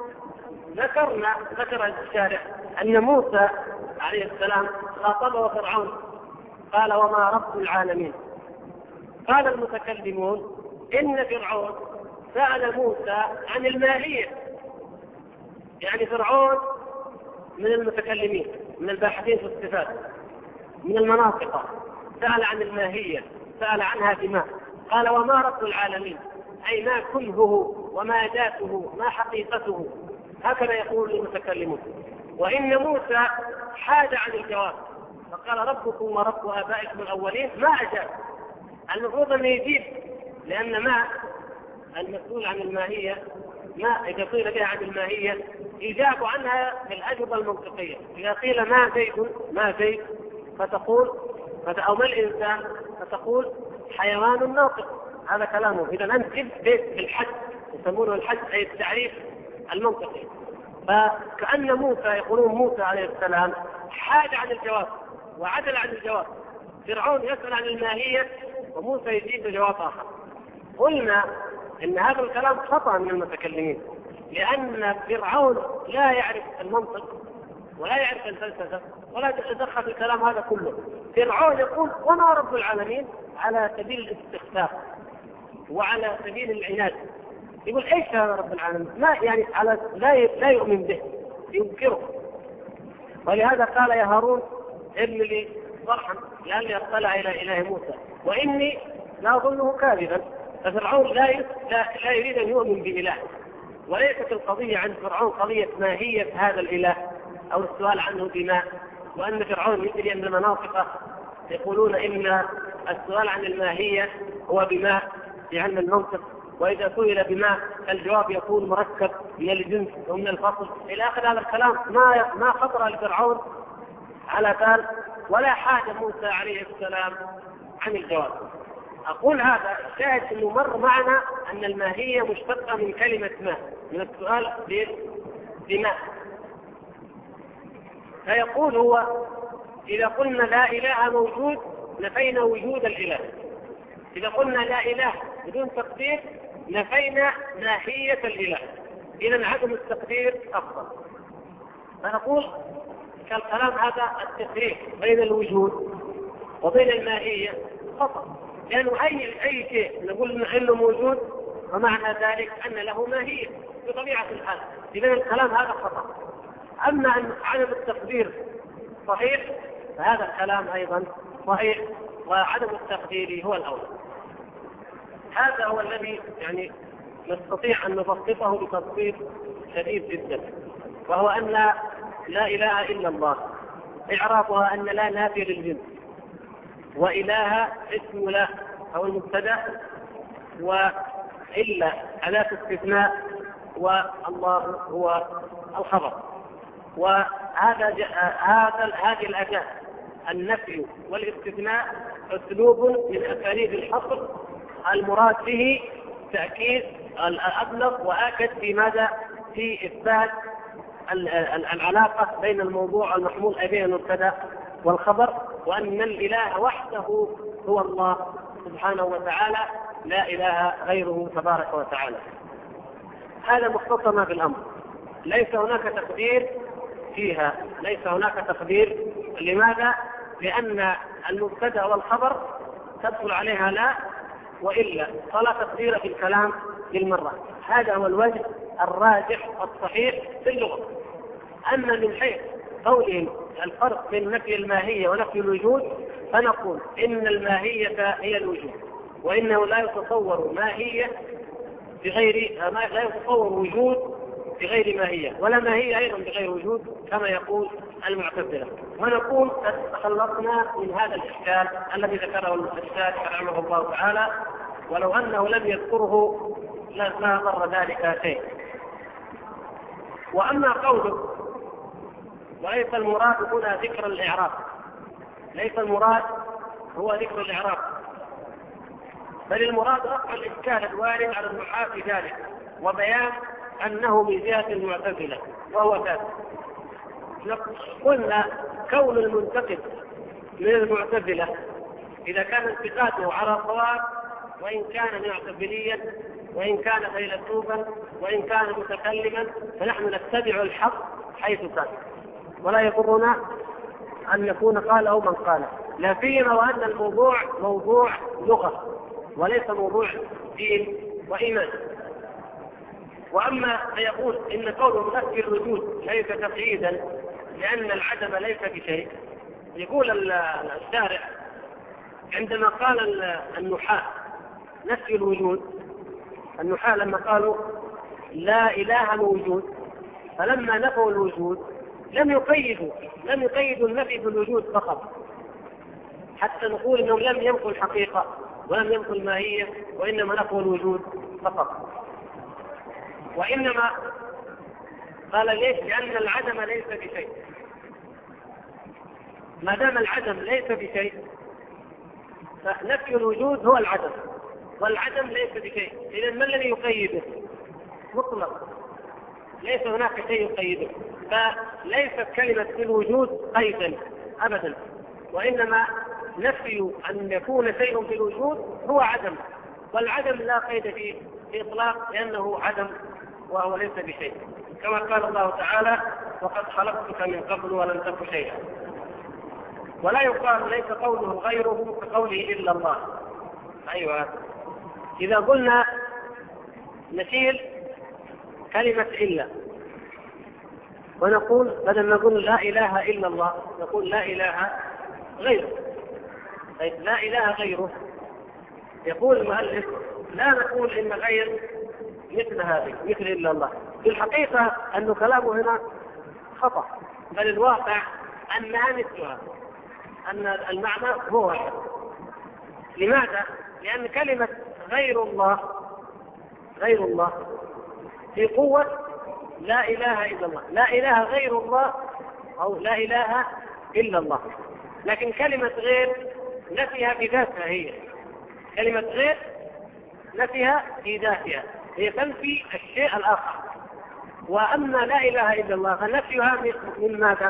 ذكر الشارع أن موسى عليه السلام خاطبه فرعون قال وما رب العالمين، قال المتكلمون إن فرعون سأل موسى عن الماهية، يعني فرعون من المتكلمين من الباحثين في الصفات من المناطق، سأل عن الماهية، سأل عنها دماء، قال وما رب العالمين، أي ما كنهه وما ذاته ما حقيقته، هكذا يقول المتكلمون. وإن موسى حاد عن الجواب فقال ربكم ورب آبائكم الأولين، ما أجاب. المفروض أن يجيب، لأن ما المسؤول عن الماهية ما إذا قيل بها عن الماهية يجاب عنها بالأجوبة المنطقية. إذا قيل ما زيد فتقول أو ما الإنسان فتقول حيوان ناطق، هذا كلامه. إذا أنت جبت بالحد، يسمونه الحد أي التعريف المنطقي. فكأن موسى يقولون موسى عليه السلام حاد عن الجواب وعدل عن الجواب. فرعون يسأل عن الماهية وموسى يجيب بجواب آخر. قلنا إن هذا الكلام خطأ من المتكلمين، لأن فرعون لا يعرف المنطق ولا يعرف الفلسفة ولا يتدخل في الكلام هذا كله. فرعون يقول وما رب العالمين على سبيل الاستخفاف وعلى سبيل العناد، يقول ايش هذا رب العالمين؟ ما يعني على لا يؤمن به، ينكره. ولهذا قال يا هارون ابن لي صرحا لأني اطلع إلى إله موسى وإني لا أظنه كاذبا. ففرعون لا يريد أن يؤمن بإله، وليست القضية عند فرعون قضية ماهية هذا الإله أو السؤال عنه بما، وأن فرعون يدري أن المناطق يقولون إن السؤال عن الماهية هو بما في علم المنطق، وإذا سئل بما الجواب يكون مركب من الجنس ومن الفصل إلى آخر هذا الكلام. ما خطر لفرعون على بال ولا حاجة موسى عليه السلام عن الجواب. أقول هذا الشاهد أنه مر معنا أن الماهية مشتقة من كلمة ما، من السؤال بما. فيقول هو إذا قلنا لا إله موجود نفينا وجود الإله، إذا قلنا لا إله بدون تقدير نفينا ماهية الإله، إذا عدم التقدير أفضل. فنقول كالكلام هذا التفريق بين الوجود وبين الماهية خطأ، لأنه أي شيء نقول إنه موجود ومعنى ذلك أن له ماهية بطبيعة الحال، إذا الكلام هذا خطأ. أما عن عدم التقدير صحيح فهذا الكلام أيضا صحيح، وعدم التقدير هو الأولى. هذا هو الذي يعني نستطيع أن نبسطه بتبسيط شديد جدا، وهو أن لا إله إلا الله إعرافها أن لا نافي للجنس، وإله اسم له أو المبتدأ، وإلا أداة استثناء، والله هو الخبر. هذه الأداة النفي والاستثناء أسلوب من أساليب الحصر المراد به تأكيد الأبلغ وآكد في ماذا؟ في إثبات العلاقة بين الموضوع المحمول بين المبتدأ والخبر، وأن الإله وحده هو الله سبحانه وتعالى، لا إله غيره تبارك وتعالى. هذا مختصر ما في الأمر، ليس هناك تقدير فيها، ليس هناك تقدير. لماذا؟ لأن المبتدأ والخبر تدخل عليها لا وإلا، فلا تقدير في الكلام بالمرة. هذا هو الوجه الراجح الصحيح في اللغة. أما من حيث قولهم الفرق بين نفي الماهية ونفي الوجود، فنقول إن الماهية هي الوجود، وإنه لا يتصور ماهية بغير لا يتصور وجود بغير ماهية، ولا ماهية أيضا بغير وجود كما يقول المعتزلة. ونقول قد تخلصنا من هذا الإشكال الذي ذكره الشارح رحمه الله تعالى، ولو أنه لم يذكره لا ضر ذلك شيء. وأما قوله وليس المراد هنا ذكر الإعراب، ليس المراد هو ذكر الإعراب، بل المراد رفع الإشكال الوارد على النحاة في ذلك، وبيان أنه من جهة المعتزلة وهو ذلك. قلنا كون المنتقد من المعتزلة إذا كان انتقاده على صواب، وإن كان معتزليا، وإن كان فيلسوفا، وإن كان متكلما، فنحن نتبع الحق حيث كان، ولا يضرنا أن يكون قال أو من قال، لا سيما وأن الموضوع موضوع لغة وليس موضوع دين وإيمان. وأما فيقول إن قوله نفي الوجود ليس تقييدا لأن العدم ليس بشيء، يقول الشارع عندما قال النحاة نفي الوجود، النحاة لما قالوا لا إله موجود، فلما نفوا الوجود لم يقيدوا النفي بالوجود فقط، حتى نقول إنهم لم ينفوا الحقيقة ولم ينفوا الماهية، وإنما نفوا الوجود فقط. وإنما قال ليش؟ لأن العدم ليس بشيء. ما دام العدم ليس بشيء فنفي الوجود هو العدم، والعدم ليس بشيء. إذن ما الذي يقيده؟ مطلق، ليس هناك شيء يقيده، فليست كلمة الوجود قيدا أبدا، وإنما نفي أن يكون شيء في الوجود هو عدم، والعدم لا قيد فيه بإطلاق لأنه عدم وهو ليس بشيء، كما قال الله تعالى وقد خلقتك من قبل ولم تك شيئا. ولا يقال ليس قوله غيره كقوله إلا الله. أيوة، إذا قلنا نشيل كلمة إلا ونقول بدل ما نقول لا إله إلا الله نقول لا إله غيره. طيب لا إله غيره، يقول المؤلف لا نقول إن غير مثل هذه مثل إلا الله. في الحقيقة أن كلامه هنا خطأ، بل الواقع أنها مثلها، أن المعنى هو واحد. لماذا؟ لأن كلمة غير الله في قوة لا إله إلا الله، لا إله غير الله أو لا إله إلا الله. لكن كلمة غير نفيها بذاتها، هي كلمة غير نفيها في ذاتها، هي تنفي الشيء الآخر. وأما لا إله إلا الله فنفيها من ماذا؟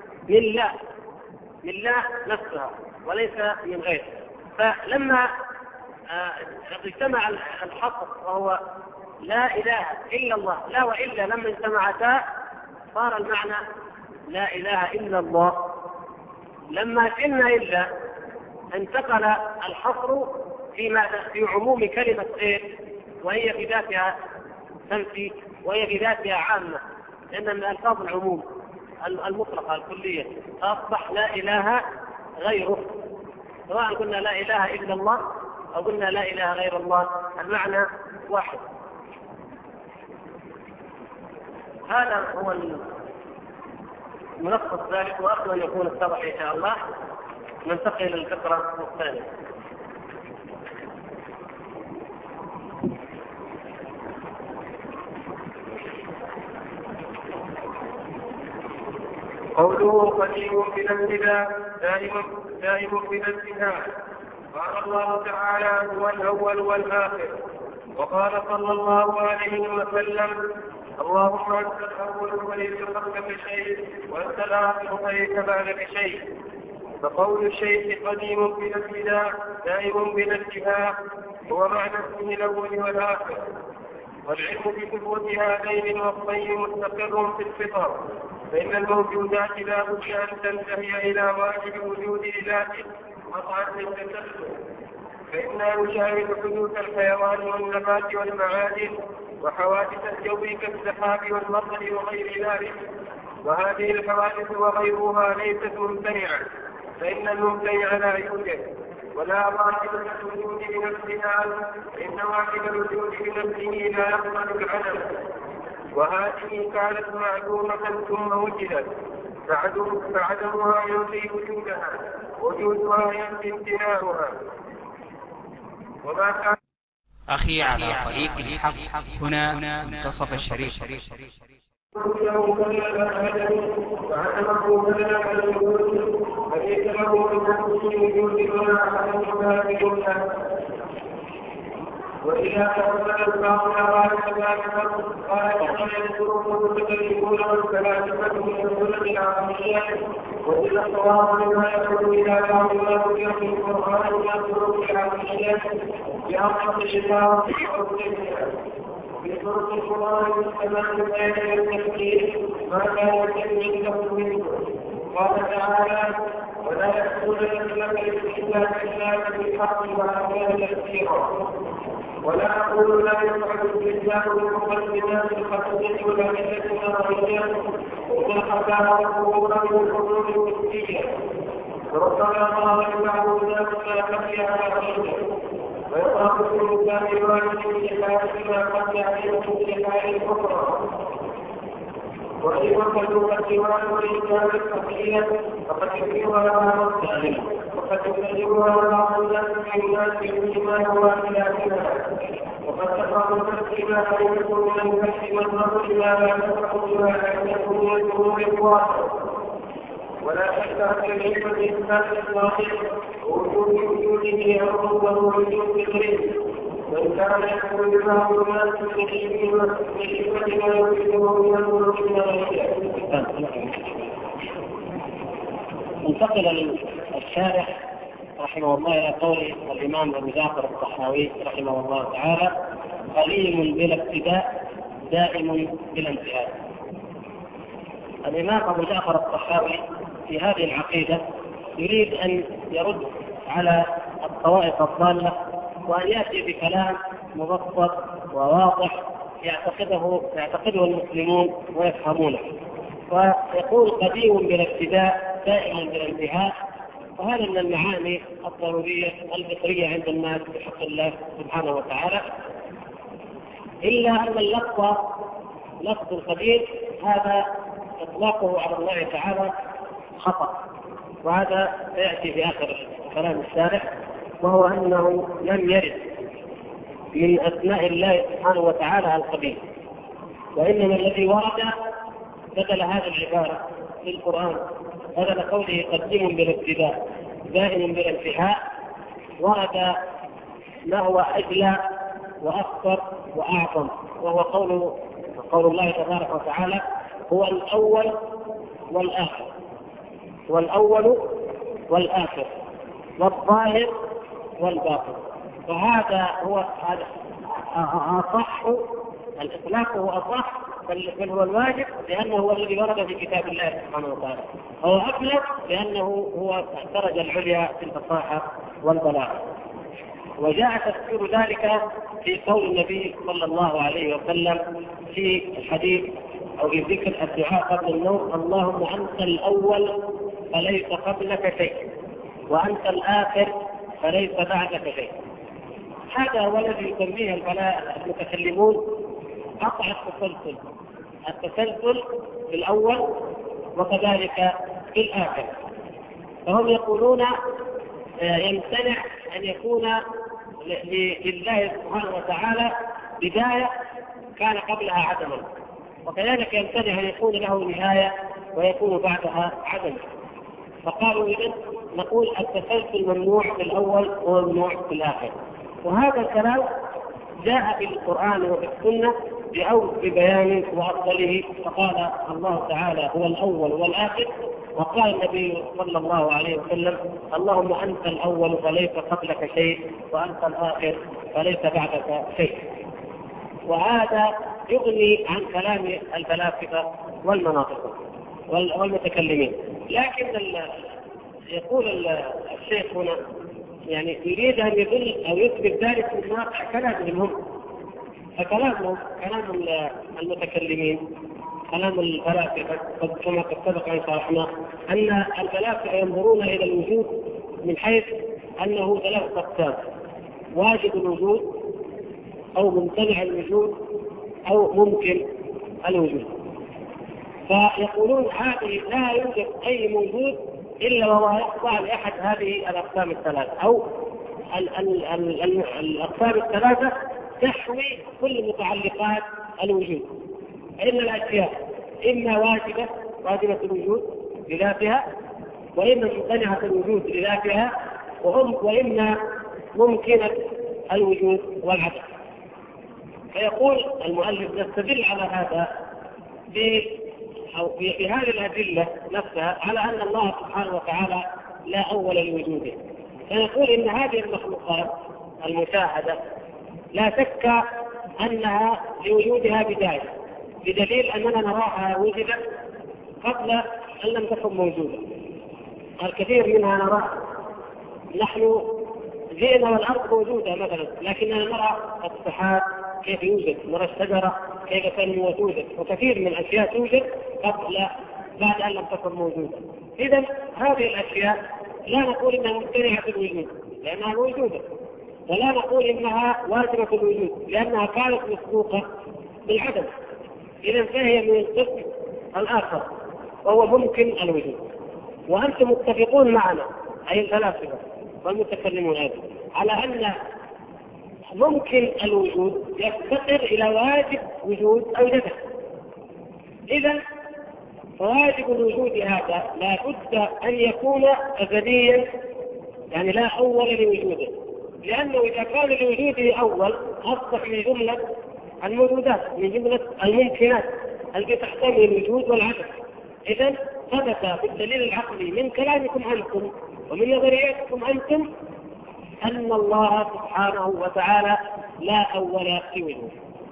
من الله نفسها وليس من غيره. فلما اجتمع الحصر وهو لا إله إلا الله، لا وإلا لما اجتمعتا صار المعنى لا إله إلا الله. لما شلنا إلا انتقل الحصر في عموم كلمة غير، وهي بذاتها تنفي، وهي بذاتها عامة، لأن من ألفاظ العموم. المطلقة الكلية، أصبح لا إله غيره، سواء قلنا لا إله إلا الله أو قلنا لا إله غير الله، المعنى واحد. هذا هو ملخص ذلك، وأرجو أن يكون اتضح إن شاء الله. ننتقل إلى الفقرة الثانية. قوله قديم بلا ابتداء دائم بلا انتهاء. قال الله تعالى هو الأول والآخر، وقال صلى الله عليه وسلم اللهم أنت الأول فليس قبلك شيء وأنت الآخر فليس بعدك شيء. فقول الشيء قديم بلا ابتداء دائم بلا انتهاء هو معنى اسمه الأول والآخر. والعلم بثبوت هذين الوصفين مستقر في الفطر، فإن الموجودات لا بد أن تنتهي إلى واجب الوجود لذاته قطعا للتسلسل، فإننا نشاهد حدوث الحيوان والنبات والمعادن وحوادث الجو كالسحاب والمطر وغير ذلك، وهذه الحوادث وغيرها ليست ممتنعة، فإن الممتنع لا يوجد، ولا واجب الوجود بنفسها، فإن واجب الوجود بنفسه لا يقبل العدم. وهذه كانت معلومة ثم وجدت، فعدمها ينفي وجودها، وجودها ينفي امتناعها. وما كان أخي على طريق الحق هنا منتصف الشريف. وعدمه بدلا عن الوجود، فليس له من نفسه وجود ولا أحد يشاهد. وإذا تقبل الباطل ذلك قال كما يذكره المتكلمون والفلاسفة من السنة العقلية، وإذا الصواب مما يدعو إلى بعض ما ذكر في القرآن من الطرق العقلية بأبسط الشفاء في طرق القرآن والسماء بين التفكير ما كان يتم منه. قال تعالى ولا يأتون لك إلا بالحق وأحيانا كثيرا. ولا أقول لا يفعل الإنسان بالمقدمات الخطية ولا ملة نظرية وإن حكاها القبور بالحلول النفسية، وربما ظهر بعض الناس ما خفي على غيره، ويطلق الإنسان الواجب في حالة ما قد يعلمه في حال أخرى. وإن وصلوا الديوان والإنسان الخفية فقد يكفيها بعض الظالم، وقد يكفيها بعض الناس في الناس فيما هو خلافها، وقد تقع النفس ما لا يكون من النفس والنظر ما لا تقع بما لا يكون من الأمور الواقع. ولا شك أن العلم بالإنسان الظاهر وجوده أمر وهو وجود فكره، وإن كان يكون بما هو الناس بحكمة ما يوجده من الملوك النظرية. انتقل الشارح رحمه الله إلى قول الإمام أبو جعفر الطحاوي رحمه الله تعالى قديم بلا ابتداء دائم بلا انتهاء. الإمام أبو جعفر الطحاوي في هذه العقيدة يريد أن يرد على الطوائف الضالة وأن يأتي بكلام مبسط وواضح يعتقده المسلمون ويفهمونه، ويقول قديم بلا ابتداء دائم بلا انتهاء. وهذا من المعاني الضرورية الفطرية عند الناس بحق الله سبحانه وتعالى، إلا أن لفظ القديم هذا إطلاقه على الله تعالى خطأ، وهذا سيأتي في آخر كلام الشارح، وهو أنه لم يرد من أسماء الله سبحانه وتعالى القديم، وإنما الذي ورد بدل هذه العبارة في القرآن بدل قوله قديم بلا ابتداء دائم بلا انتهاء ورد ما هو أجلى وأكبر وأعظم، وهو قول الله تبارك وتعالى هو الأول والآخر، والأول والآخر والظاهر والباطن. فهذا هو أصح، الإطلاق هو أصح، بل هو الواجب لأنه هو الذي ورد في كتاب الله سبحانه وتعالى، هو أبلغ لأنه هو الدرجة العليا في الفصاحة والبلاغة. وجاء تفسير ذلك في قول النبي صلى الله عليه وسلم في الحديث أو في ذكر الدعاء قبل النوم: اللهم أنت الأول فليس قبلك شيء، وأنت الآخر فليس بعدك شيء. هذا هو الذي يسميه المتكلمون قطع التسلسل في الأول وكذلك في الآخر. فهم يقولون يمتنع أن يكون لله سبحانه وتعالى بداية كان قبلها عدما، وكذلك يمتنع أن يكون له نهاية ويكون بعدها عدما. فقالوا إذن نقول التسلسل ممنوع في الأول وممنوع في الآخر. وهذا الكلام جاء في القرآن وفي السنة ببيان وأفضله. فقال الله تعالى: هو الأول والآخر. وقال النبي صلى الله عليه وسلم: اللهم أنت الأول فليس قبلك شيء، وأنت الآخر فليس بعدك شيء. وهذا يغني عن كلام الفلاسفة والمناطق والمتكلمين. لكن يقول الشيخ هنا يعني يريد أن يدل أو يثبت ذلك من واقع كلامهم هم. فكلام المتكلمين، كلام الفلاسفة كما قد سبق أن شرحنا أن الفلاسفة ينظرون إلى الوجود من حيث أنه ثلاثة أقسام: واجب الوجود، أو ممتنع الوجود، أو ممكن الوجود. فيقولون هذه لا يوجد أي موجود إلا وهو يخضع لأحد هذه الأقسام الثلاثة، أو الأقسام الثلاثة تحوي كل متعلقات الوجود. إن الأشياء إما واجبة الوجود لذاتها، وإما ممتنعة الوجود لذاتها، وإما ممكنة الوجود والعدم. فيقول المؤلف: نستدل على هذا بهذه الأدلة نفسها على أن الله سبحانه وتعالى لا أول لوجوده. فنقول إن هذه المخلوقات المشاهدة لا شك أنها لوجودها بداية، بدليل أننا نراها وجدت قبل أن لم تكن موجودة. الكثير منها نراها، نحن جئنا والأرض موجودة مثلا، لكننا نرى السحاب كيف يوجد، نرى الشجرة كيف تنمو وتوجد، وكثير من الأشياء توجد بعد أن لم تكن موجودة. إذن هذه الأشياء لا نقول إنها ممتنعة الوجود لأنها موجودة، ولا نقول إنها واجبة الوجود لأنها كانت مسبوقة بالعدم. إذن فهي من القسم الآخر وهو ممكن الوجود. وأنتم متفقون معنا أي الفلاسفة والمتكلمون هذا على أن ممكن الوجود يفتقر إلى واجب وجود أوجده. إذن فواجب الوجود هذا لا بد أن يكون أزليا، يعني لا أول لوجوده، لأنه إذا كان لوجوده أول أصبح من جملة الموجودات، من جملة الممكنات التي تحتمل الوجود والعدم. إذن ثبت بالدليل العقلي من كلامكم أنتم ومن نظرياتكم أنتم أن الله سبحانه وتعالى لا أول لوجوده،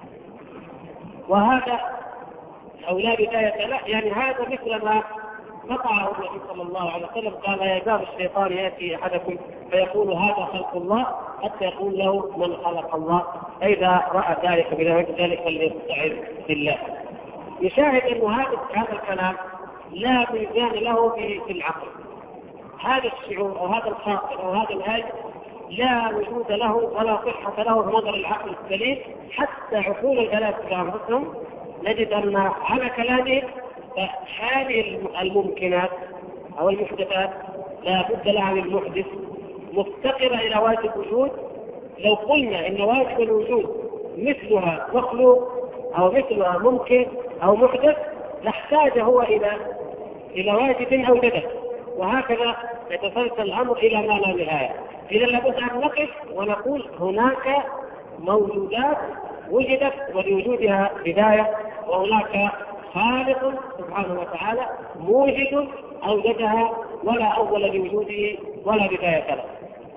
وهذا أو لا بداية له. يعني هذا مثل ما قطعه النبي صلى الله عليه وسلم، قال: لا يزال الشيطان يأتي أحدكم فيقول هذا خلق الله، حتى يقول له من خلق الله. فإذا رأى ذلك بذلك فليستعذ بالله. يشاهد أن هذا الكلام لا ميزان له في العقل. هذا الشعور أو هذا الخاطر أو هذا الهاج لا وجود له ولا صحة له في نظر العقل السليم. حتى عقول الفلاسفة أنفسهم نجد أن على كلامهم فهذه الممكنات أو المحدثات لا بد لها من المحدث مفتقرة إلى واجب وجود. لو قلنا إن واجب الوجود مثلها مخلوق أو مثلها ممكن أو محدث لاحتاج هو إلى واجب أوجده، وهكذا يتسلسل الأمر إلى ما لا نهاية. إذا لابد أن نقف ونقول هناك موجودات وجدت ولوجودها بداية، وهناك خالق سبحانه وتعالى موجد أوجدها ولا أول لوجوده ولا بداية له.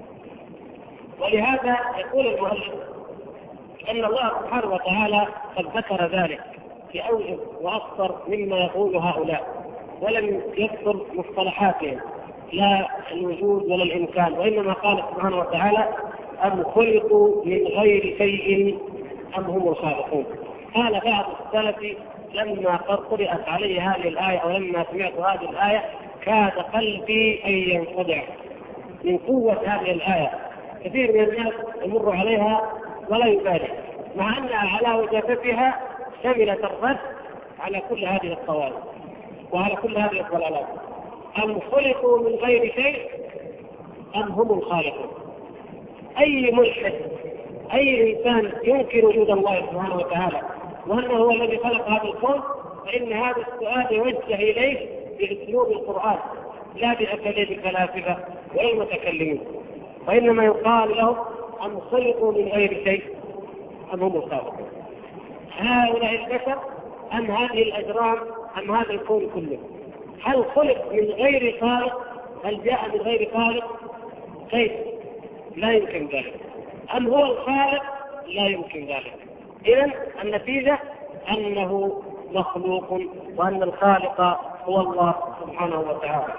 ولهذا يقول المؤلف أن الله سبحانه وتعالى قد ذكر ذلك في أوجه وأكثر مما يقول هؤلاء، ولم يذكر مصطلحاتهم لا الوجود ولا الإمكان، وإنما قال سبحانه وتعالى: أم خلقوا من غير شيء أم هم الخالقون. قال بعض السلف لما قرأت علي هذه الآية أو لما سمعت هذه الآية كاد قلبي أن ينقطع من قوة هذه الآية. كثير من الناس يمر عليها ولا يبالي، مع أنها على وجافتها شملت الرد على كل هذه الطوائف وعلى كل هذه الضلالات. أم خلقوا من غير شيء أم هم الخالقون؟ أي ملحد، أي إنسان ينكر وجود الله سبحانه وتعالى وأنه هو الذي خلق هذا الكون، فإن هذا السؤال يوجه إليه بأسلوب القرآن لا بأساليب الفلاسفة ولا المتكلمين، وإنما يقال لهم أم خلقوا من غير شيء أم هم الخالقون؟ هؤلاء البشر أم هذه الأجرام أم هذا الكون كله؟ هل خلق من غير خالق؟ هل جاء من غير خالق؟ كيف؟ لا يمكن ذلك. أم هو الخالق؟ لا يمكن ذلك. إذن النتيجة أنه مخلوق وأن الخالق هو الله سبحانه وتعالى.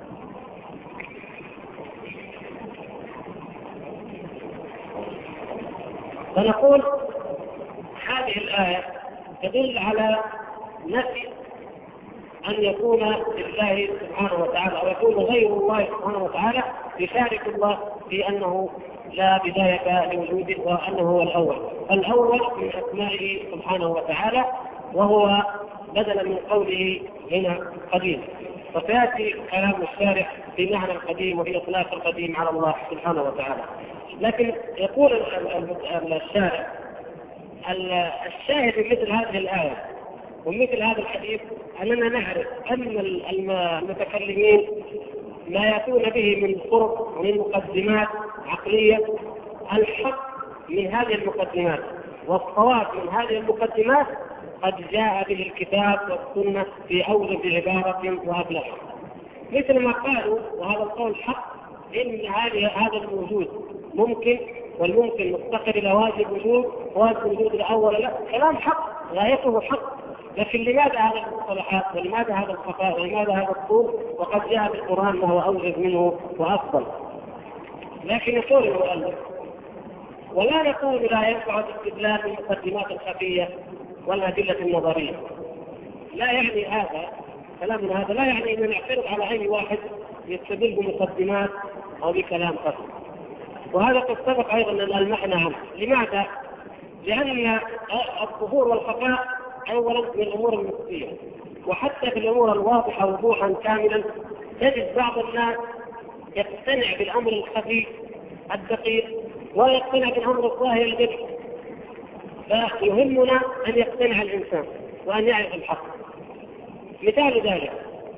فنقول هذه الآية تدل على نفي أن يكون لله سبحانه وتعالى أو يكون غير الله سبحانه وتعالى يشارك الله في أنه لا بداية لوجوده وأنه هو الأول من أسمائه سبحانه وتعالى، وهو بدلا من قوله هنا قديم. وسيأتي كلام الشارع في معنى القديم وفي إطلاق القديم على الله سبحانه وتعالى. لكن يقول الشارع الشاهد مثل هذه الآية ومثل هذا الحديث أننا نعرف أن المتكلمين ما يأتون به من طرق ومن مقدمات عقلية الحق من هذه المقدمات والصواب من هذه المقدمات قد جاء به الكتاب والسنة في أوجز عبارة وأبلغ، مثل ما قالوا وهذا القول حق إن هذا الوجود ممكن والممكن مفتقر إلى واجب وجود واجب وجود الأول، لا كلام حق غايته حق. لكن لماذا هذا المصطلحات ولماذا هذا الخفاء ولماذا هذا الطول وقد جاء بالقرآن وهو أوجز منه وأفضل؟ لكن يقول المؤلف ولا نقول لا ينفع الاستدلال بالمقدمات الخفية والأدلة النظرية. لا يعني هذا كلامنا هذا لا يعني أن نعترض على أي واحد يستدل بمقدمات أو بكلام خفي، وهذا قد سبق أيضا المعنى عنه. لماذا؟ لأن الظهور والخفاء أولا من الأمور النفسية، وحتى في الأمور الواضحة وضوحا كاملا تجد بعض الناس يقتنع بالأمر الخفي الدقيق ويقتنع بالأمر الظاهر الجلي. فيهمنا أن يقتنع الإنسان وأن يعرف الحق. مثال ذلك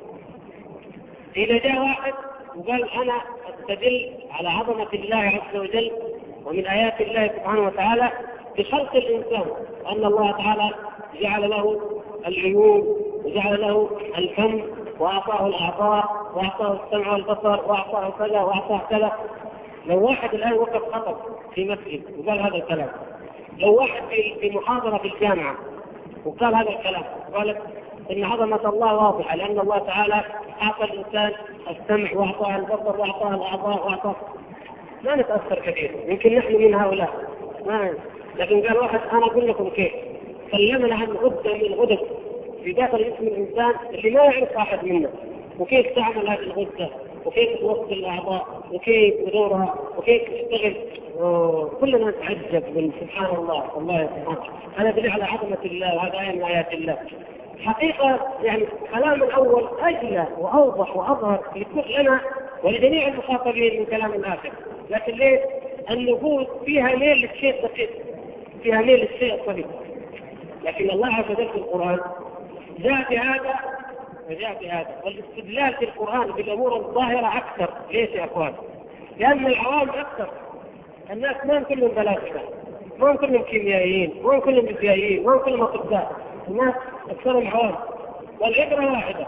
إذا جاء واحد وقال أنا أستدل على عظمة الله عز وجل ومن آيات الله سبحانه وتعالى بخلق الإنسان، أن الله تعالى جعل له العيون وجعل له الفم وأعطاه الأعضاء وأعطاه السمع والبصر وأعطاه كذا وأعطاه كذا. لو واحد الآن وقف خطب في مسجد وقال هذا الكلام، لو واحد في محاضرة في الجامعة وقال هذا الكلام قال إن عظمة الله واضحة لأن الله تعالى أعطى الإنسان السمع وأعطاه البصر وأعطاه الأعضاء وأعطاه، ما نتأثر كثير، يمكن نحن من هؤلاء ما. لكن قال واحد أنا أقول لكم كيف كلمنا عن غدة من الغدد في داخل جسم الإنسان اللي ما يعرف أحد منا، وكيف تعمل هذه الغدة وكيف توصل الأعضاء وكيف تدورها وكيف تشتغل. كلنا نتعجب من سبحان الله والله سبحانه. هذا دليل على عظمة الله وهذا آية من آيات الله. حقيقة يعني كلام الأول أجلى وأوضح وأظهر لنا ولجميع المخاطبين من كلام الآخر، لكن ليه النفوس فيها ميل للشيء الدقيق، فيها ميل للشيء الصغير. لكن الله عز وجل في القرآن جاء بهذا وجاء بهذا، والاستدلال في القرآن بالأمور الظاهرة أكثر. ليش يا أخوان؟ لأن العوام أكثر، الناس ما هم كلهم فلاسفة، ما هم كلهم كيميائيين، ما هم كلهم فيزيائيين، ما هم كلهم أطباء، الناس أكثرهم عوام، والعبرة واحدة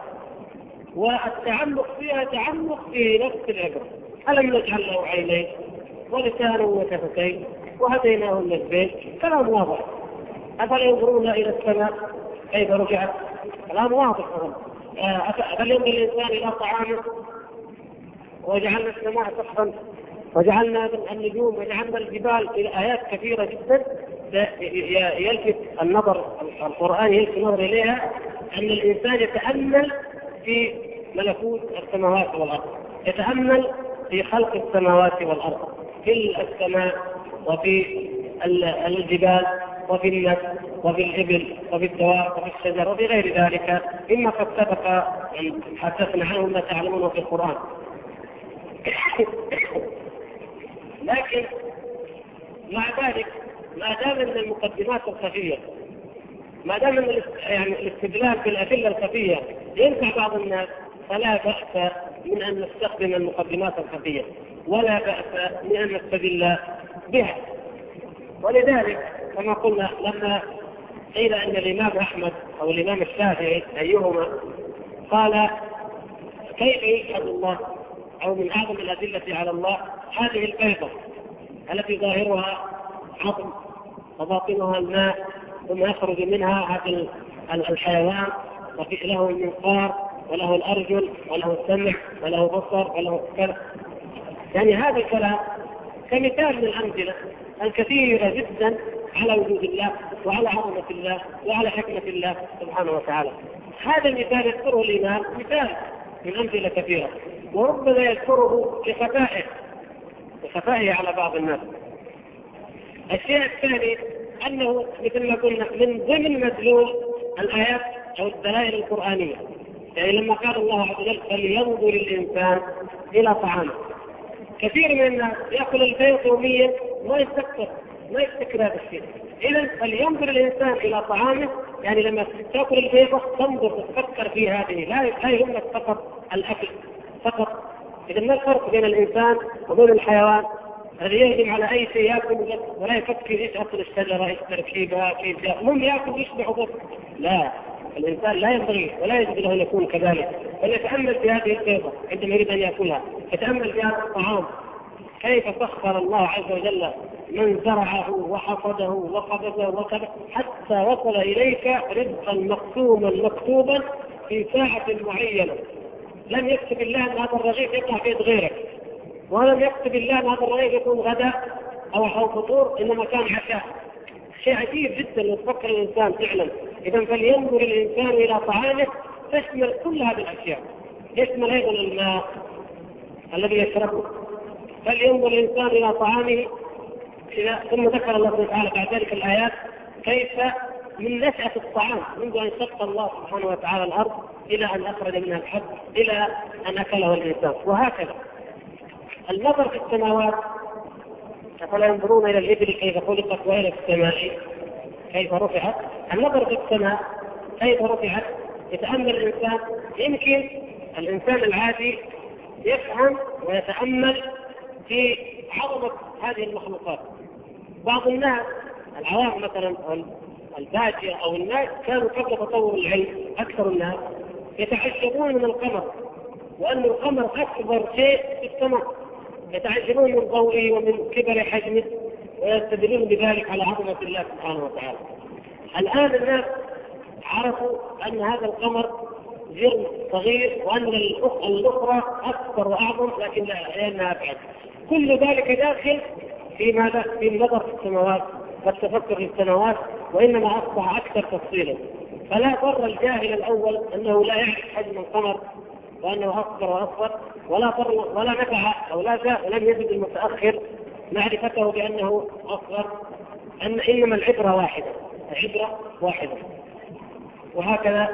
والتعمق فيها تعمق في نفس العبرة. ألم نجعل له عينين ولسانا وشفتين وهديناه النجدين؟ كلام واضح. أفلا ينظرون إلى السماء كيف رجعت؟ كلام واضح. أفلا ينظر الإنسان إلى طعامه وجعلنا السماء سقفا وجعلنا النجوم وجعلنا الجبال إلى آيات كثيرة جدا يلفت النظر، القرآن يلفت النظر إليها، أن الإنسان يتأمل في ملكوت السماوات والأرض، يتأمل في خلق السماوات والأرض، في السماء وفي الجبال وفي النفس وفي الإبل وفي الدواب وفي الشجر وفي غير ذلك مما قد سبق أن حدثنا عنه ما تعلمونه في القرآن. لكن مع ذلك ما دام ان المقدمات الخفيه، ما دام ان الاستدلال بالادله الخفيه ينفع بعض الناس، فلا باس من ان نستخدم المقدمات الخفيه، ولا باس من ان نستدل بها. ولذلك كما قلنا لما قيل ان الامام احمد او الامام الشافعي ايهما قال كيف يشهد الله، او من اعظم الادله على الله هذه البيضه التي ظاهرها عظم وباطنها الماء، ثم يخرج منها هذا الحيوان له المنقار وله الارجل وله السمع وله بصر وله كذا. يعني هذا الكلام كمثال من الامثله الكثيره جدا على وجود الله وعلى عظمه الله وعلى حكمه الله سبحانه وتعالى. هذا المثال يذكره الامام مثال من امثله كثيره، وربما يذكره لخفائه على بعض الناس. الشيء الثاني أنه مثل ما قلنا من ضمن مدلول الآيات أو الدلائل القرآنية، يعني لما قال الله عز وجل فلينظر الإنسان إلى طعامه. كثير من الناس يأكل البيض يوميا ما يفتكر هذا الشيء. إذا فلينظر الإنسان إلى طعامه، يعني لما تأكل البيضة تنظر تفكر في هذه، لا يهمك فقط الأكل فقط. إذا ما الفرق بين الإنسان وبين الحيوان الذي يهجم على أي شيء يأكل ولا يفكر إيش أصل الشجرة، إيش تركيبها، كيف جاء، المهم يأكل يشبع بس. لا، الإنسان لا ينبغي ولا يجب له أن يكون كذلك، بل يتأمل في هذه البيضة عندما يريد أن يأكلها، يتأمل في هذا الطعام كيف سخر الله عز وجل من زرعه وحصده وقبضه وكذا حتى وصل إليك رزقا مقسوما مكتوبا في ساعة معينة. لم يكتب الله أن هذا الرغيف يطلع في يد غيرك، ولم يكتب الله أن هذا الرغيف يكون غداء أو فطور، إنما كان عشاء. شيء عجيب جدا لو تفكر الإنسان فعلا. إذا فلينظر الإنسان إلى طعامه تشمل كل هذه الأشياء، يشمل أيضا الماء الذي يشربه. فلينظر الإنسان إلى طعامه. ثم ذكر الله سبحانه وتعالى بعد ذلك الآيات كيف من نشأة الطعام منذ أن شق الله سبحانه وتعالى الأرض إلى أن أخرج منها الحب إلى أن أكله الإنسان. وهكذا النظر في السماوات، أفلا ينظرون إلى الإبل كيف خلقت وإلى السماء كيف رفعت. النظر في السماء كيف رفعت يتأمل الإنسان. يمكن الإنسان العادي يفهم ويتأمل في عظمة هذه المخلوقات. بعض الناس العوام مثلا البادية أو الناس كانوا قبل تطور العلم أكثر الناس يتعجبون من القمر، وأن القمر أكبر شيء في السماء، يتعجبون من ضوئه ومن كبر حجمه ويستدلون بذلك على عظمة الله سبحانه وتعالى. الآن الناس عرفوا أن هذا القمر جرم صغير وأن الأخرى أكبر وأعظم لكن لأنها أبعد. كل ذلك داخل في ماذا؟ في النظر في السماوات والتفكر في السماوات، وإنما أصبح أكثر تفصيلا. فلا ضر الجاهل الأول أنه لا يعرف حجم القمر وأنه أكبر وأصغر، ولا نفع أو لم يجد المتأخر معرفته بأنه أصغر، إنما العبرة واحدة. وهكذا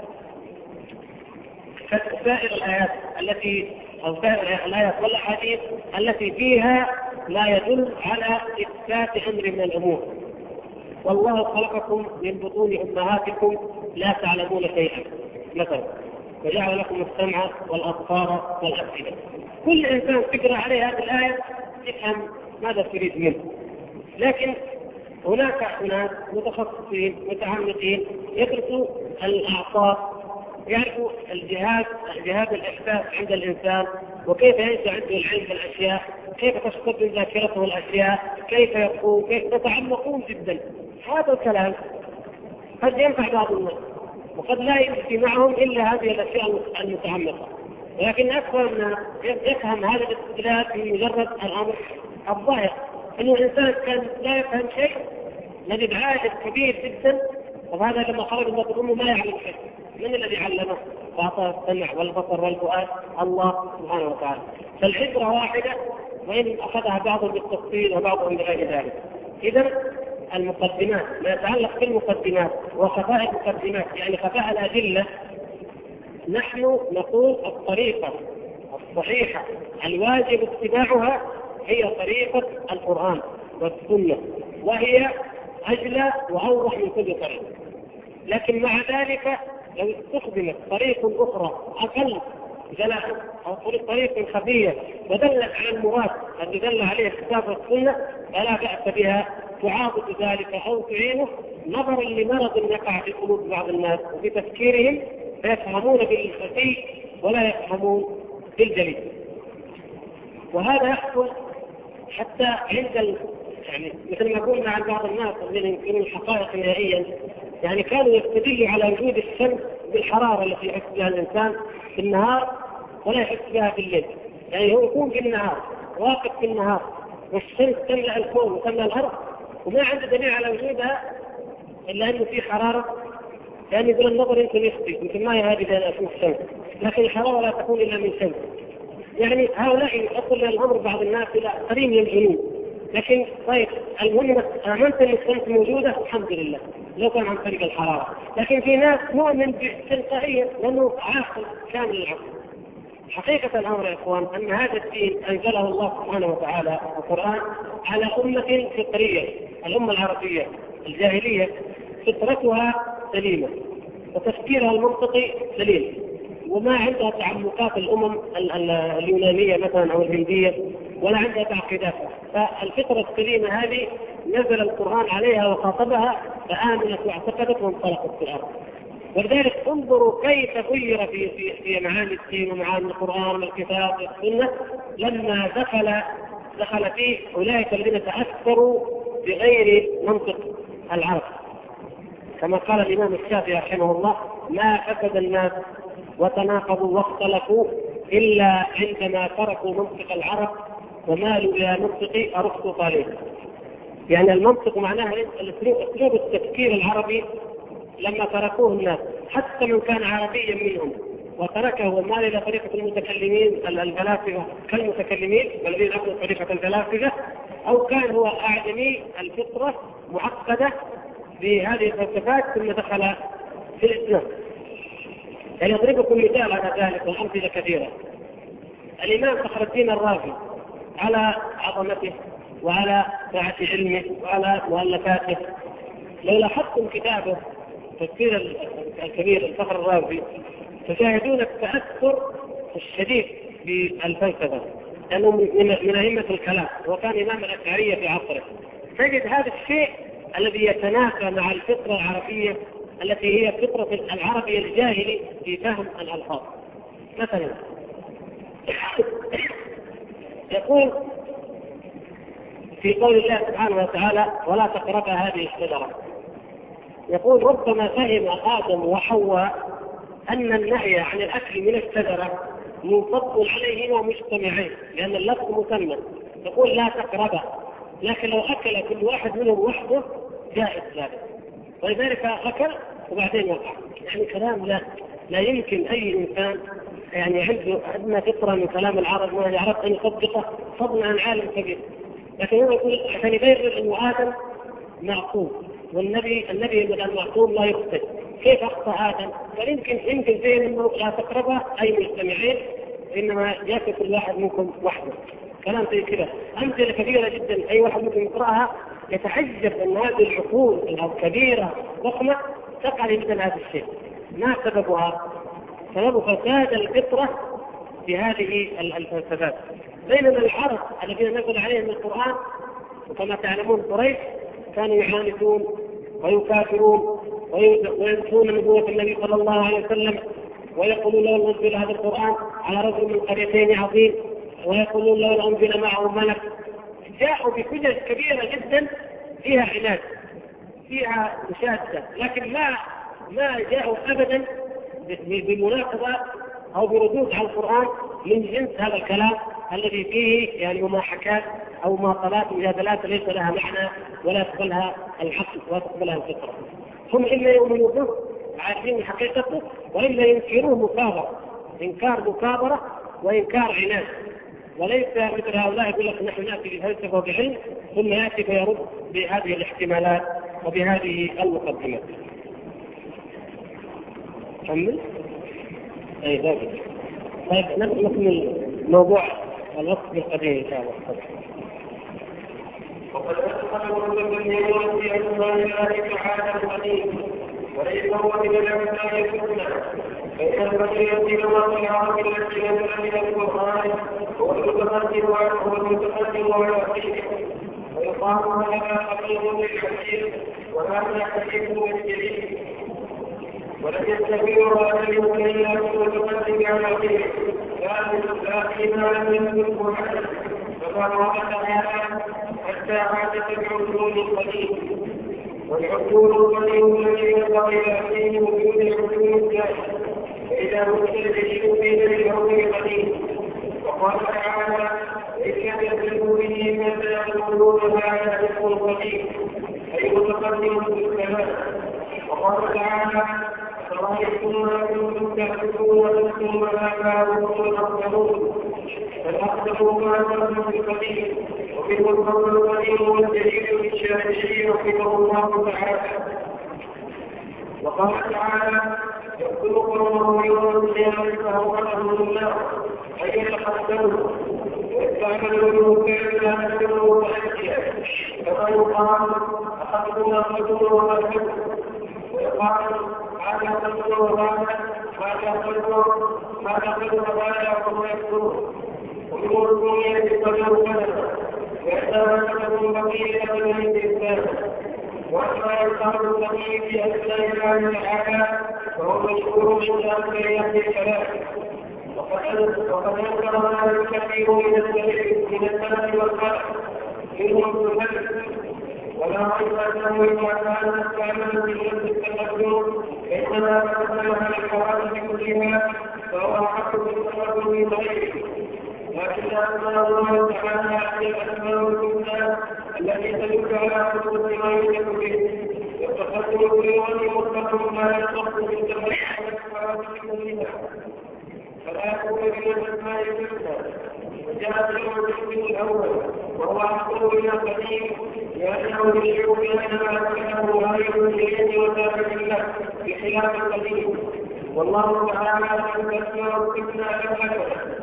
سائر الآيات سائر الآيات والأحاديث التي فيها لا يدل على إثبات أمر من الأمور. والله خلقكم من بطون أمهاتكم لا تعلمون شيئا مثلا، وجعل لكم السمع والأبصار والأفئدة. كل إنسان تقرأ عليه هذه الآية يفهم ماذا تريد منه. لكن هناك ناس متخصصين متعمقين يدرسوا الأعصاب، يعرفوا الجهاز الإحساس عند الإنسان، وكيف ينشأ عنده العلم بالأشياء، كيف تشتغل ذاكرته الأشياء، كيف يقوم، كيف يتعمقون جدا. هذا الكلام قد ينفع بعض الناس وقد لا يمشي معهم إلا هذه الأشياء المتعمقة، ولكن أكثر الناس يفهم هذا الاستدلال من مجرد الأمر الظاهر، أنه الإنسان كان لا يفهم شيء نجد عالم كبير جدا، وهذا لما خرج من الأمة ما يعلم شيء. من الذي علمه وأعطاه السمع والبصر والفؤاد؟ الله سبحانه وتعالى. فالعبرة واحدة، وإن أخذها بعضهم بالتفصيل وبعضهم بغير ذلك. إذا المقدمات، ما يتعلق بالمقدمات وخفاء المقدمات يعني خفاء الأدلة، نحن نقول الطريقة الصحيحة الواجب اتباعها هي طريقة القرآن والسنة، وهي أجلى وأوضح من كل طريق. لكن مع ذلك لو استخدمت طريق أخرى أقل جلاء أو طريق خفية ودلت على المراد الذي دل عليه الكتاب والسنة فلا بأس بها، تعاضد ذلك أو تعينه نظرا لمرض يقع في قلوب بعض الناس وفي تفكيرهم، فيفهمون بالخفي ولا يفهمون بالجليل. وهذا يحصل حتى عند يعني مثل ما قلنا عن بعض الناس الذين ينكرون الحقائق نهائيا، يعني كانوا يستدلوا على وجود الشمس بالحرارة التي يحس بها الإنسان في النهار ولا يحس بها في الليل. يعني هو يكون في النهار واقف في النهار والشمس تملأ الكون وتملأ الأرض وما عنده دليل على وجودها إلا أنه في حرارة، يعني يقول النظر يمكن يخطئ يمكن ما يهادي إذا أشوف الشمس، لكن الحرارة لا تكون إلا من شمس. يعني هؤلاء يؤصل الأمر بعض الناس إلى قريب من الجنون. لكن طيب المهم آمنت أن الشمس موجودة الحمد لله لو كان عن طريق الحرارة، لكن في ناس مؤمن تلقائيا لأنه عاقل كامل العقل. حقيقة الأمر يا إخوان أن هذا الدين أنزله الله سبحانه وتعالى القرآن على أمة فطرية، الأمة العربية الجاهلية فطرتها سليمة وتفكيرها المنطقي سليم، وما عندها تعمقات الأمم اليونانية مثلا أو الهندية ولا عندها تعقيدات. فالفطرة السليمة هذه نزل القرآن عليها وخاطبها فآمنت واعتقدت وانطلقت في الأرض. ولذلك انظروا كيف غير في معاني الدين ومعاني القرآن والكتاب والسنة لما دخل فيه أولئك الذين تأثروا بغير منطق العرب. كما قال الإمام الشافعي رحمه الله: ما فسد الناس وتناقضوا واختلفوا إلا عندما تركوا منطق العرب ومالوا إلى منطق أرسطو طالب. يعني المنطق معناها أسلوب التفكير العربي لما تركوه الناس، حتى من كان عربيا منهم وتركه ومال إلى طريقة المتكلمين الفلاسفة كالمتكلمين والذين أخذوا طريقة الفلاسفة، أو كان هو أعجمي الفطرة معقدة بهذه الفلسفات ثم دخل في الإسلام. يعني أضربكم مثال على ذلك والأمثلة كثيرة. الإمام فخر الدين الرازي على عظمته وعلى سعة علمه وعلى مؤلفاته، لو لاحظتم كتابه تفسير الكبير الفخر الرازي تشاهدون التأثر الشديد بالفلسفة، لأنه من أئمة الكلام وكان إمام الأشعرية في عصره. تجد هذا الشيء الذي يتنافى مع الفطرة العربية التي هي فطرة العربي الجاهلي في فهم الألفاظ. مثلا يقول في قول الله سبحانه وتعالى: ولا تقربا هذه الشجرة، يقول: ربما فهم آدم وحواء أن النهي عن الأكل من الشجرة منصب عليهما مجتمعين لأن اللفظ مثنى. يقول: لا تقربا، لكن لو أكل كل واحد منهم وحده جائز ذلك، ولذلك أكل وبعدين وقع. يعني كلام لا يمكن أي إنسان يعني عنده أدنى فطرة من كلام العرب ما يعرف أن يصدقه فضلا عن عالم كبير. لكن هو يقول عشان يبرر أنه آدم معصوم والنبي من المعصوم لا يخطئ، كيف أخطأ آدم؟ يمكن زي أنه لا تقربه أي مجتمعين، إنما يأكل كل واحد منكم وحده. كلام زي كذا أمثلة كثيرة جدا أي واحد ممكن يقرأها يتعجب أن هذه العقول الكبيرة ضخمة تقع مثل هذا الشيء. ما سببها؟ سبب فساد الفطرة في هذه الفلسفات. بينما العرب الذين نزل عليهم القرآن وكما تعلمون قريش كانوا يعاندون ويكافرون وينسون نبوة النبي صلى الله عليه وسلم، ويقولون لو نزل هذا القرآن على رجل من قريتين عظيم، ويقولون لو أنزل معه ملك. جاءوا بحجج كبيرة جدا فيها عناد فيها مشادة، لكن ما جاءوا أبدا بمناقضة أو بردود على القرآن من جنس هذا الكلام الذي فيه يعني مماحكات أو مواصلات مجادلات ليس لها معنى ولا تقبلها العقل ولا تقبلها الفطرة. هم إما يؤمنوا به عارفين حقيقته، وإما ينكروه مكابرة، إنكار مكابرة وإنكار عناد. وليس مثل هؤلاء يقول لك نحن نأتي بفلسفة وبعلم ثم يأتي فيرد بهذه الاحتمالات وبهذه المقدمات. كمل. طيب نكمل موضوع الوصف بالقديم إن شاء الله. وقد أدخل المتكلمون في أسماء الله تعالى القديم، وليس هو من الأسماء الحسنى، فإن البشرية لغة العرب التي نزل من القرآن هو المتقدم والوحيد، ويقال هذا حقيق للحديث وهذا حديث للجليل، ولم يستطيعوا أن يكون إلا المتقدم على غيره، لكن لم يكن عنه، فقال تعالى حتى عاد العقول القديم، والعقول القديم الذي ينبغي فيه وجود العقول الجاهل، فإذا مستدعين في العقول القديم. وقال تعالى إذ يتكلم به متى يقولون هذا العقل القديم، أي متقدم في الكلام. وقال تعالى فرأيتم ما كنتم تعبدون أنتم وآباؤكم الأقدمون، فالأقدمون ما كنتم في القديم، ومنه القول القديم والدليل للشافعي رحمه الله تعالى. وقال تعالى يقتل قومه يوم القيامة فأوقدهم النار أي يتقدموا ويستعملوا المنكر لا نسلوا وأنتيا، كما يقال أخذوا ما قدروا وما كذبوا، ويقال هذا قدروا وهذا قدروا وهذا وهم يكفرون. ومن الدنيا بالقدر كذا ويتمكن بقية من الإنسان. وأما القول القديم في أسماء الله تعالى فهو مشهور من أسماء الكلام، وقد أنكر هذا الكثير من السلف والخلق منهم الفلك، ولا ريب أنه إذا كان مستعملا في نفس التقدم فإنما تقدم على الحوادث كلها فهو أحق بالتقدم من غيره. لكن أسماء الله تعالى هي الأسماء الحسنى التي تدل على حدود ما يوجد به، والتقدم بالوجه مطلق ما يصح بالتقدم على الحوادث كلها، فلا يكون من الأسماء الحسنى. وجاء في الجزء الأول وهو أحق من القديم لأنه يشعر بأنما كانه غير اليد وثابت له بخلاف القديم، والله تعالى لم يسمع الفتنة أبدا.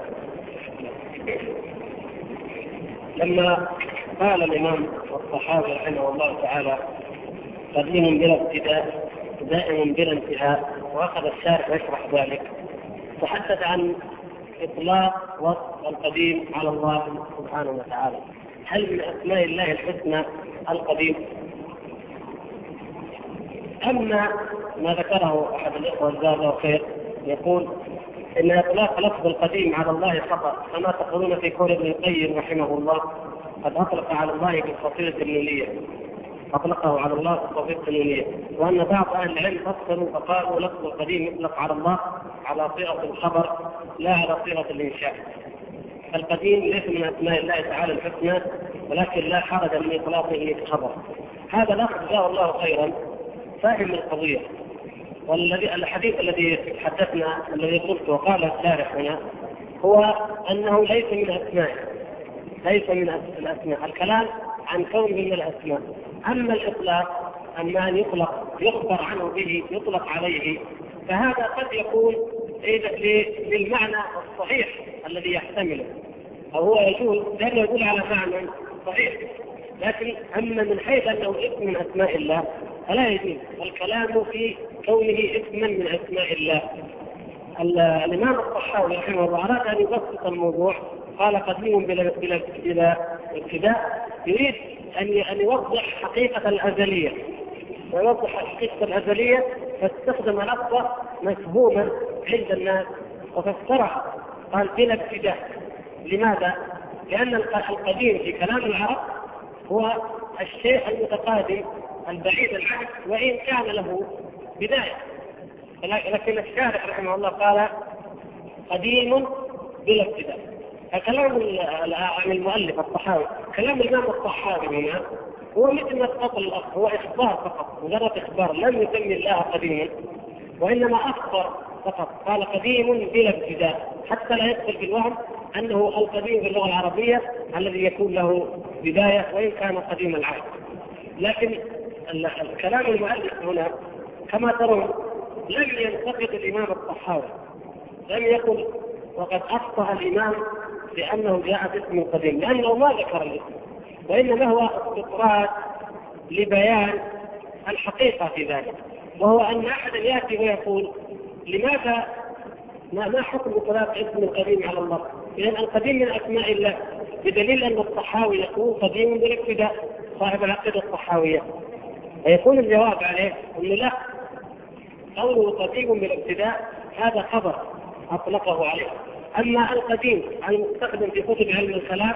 لما قال الإمام الصحابي رحمه الله تعالى قديم بلا ابتداء دائم بلا انتهاء، وأخذ الشارح يشرح ذلك، تحدث عن إطلاق وصف القديم على الله سبحانه وتعالى. هل من أسماء الله الحسنى القديم؟ أما ما ذكره أحد الإخوة جزاه الله خير يقول إن إطلاق لفظ القديم على الله خطأ، كما تقولون في قول ابن القيم رحمه الله قد أطلق على الله بالصفية النونية، أطلقه على الله بالصفية النونية، وأن بعض أهل العلم فسروا فقالوا لفظ القديم يطلق على الله على صيغة الخبر لا على صيغة الإنشاء. القديم ليس من أسماء الله تعالى الحسنى، ولكن لا حرج من إطلاقه خبر. هذا لفظ جزاه الله خيرا فاهم القضية. والذي الحديث الذي حدثنا الذي قلت وقال الشارح هنا هو أنه ليس من أسماء، ليس من الأسماء، الكلام عن كونه من الأسماء. أما الإطلاق أما أن يخبر عنه به يطلق عليه، فهذا قد يكون للمعنى الصحيح الذي يحتمله، أو هو يجوز لأنه يقول على معنى صحيح، لكن أما من حيث أنه اسم من أسماء الله فلا يجوز الكلام في كونه اسما من أسماء الله. الإمام الطحاوي رحمه الله أراد أن يبسط الموضوع، قال قديم بلا ابتداء، يريد أن يوضح حقيقة الأزلية، ويوضح حقيقة الأزلية فاستخدم لفظة مفهوما عند الناس وفسرها قال بلا ابتداء. لماذا؟ لأن القديم في كلام العرب هو الشيء المتقادم البعيد العهد وإن كان له بداية، لكن الشارح رحمه الله قال قديم بلا ابتداء. الكلام عن المؤلف الطحاوي كلام الإمام الطحاوي هنا هو مثل ما تفضل الأخ، هو إخبار فقط، مجرد إخبار، لم يسمي الله قديما، وإنما أخبر فقط، قال قديم بلا ابتداء، حتى لا يدخل في الوهم أنه القديم في اللغة العربية الذي يكون له بداية وإن كان قديم العهد. لكن الكلام المؤلف هنا كما ترون لم ينتقد الإمام الطحاوي، لم يقل وقد أخطأ الإمام لأنه جاء باسم قديم، لأنه ما ذكر الاسم، وإنما هو استطراد لبيان الحقيقة في ذلك، وهو أن أحدا يأتي ويقول لماذا ما حكم إطلاق اسم القديم على الله؟ لأن القديم من أسماء الله، بدليل أن الطحاوي يقول قديم بالابتداء، صاحب العقيدة الطحاوية، فيكون الجواب عليه أنه لا، قوله قديم بالابتداء هذا خبر أطلقه عليه. أما القديم المستخدم في كتب علم الكلام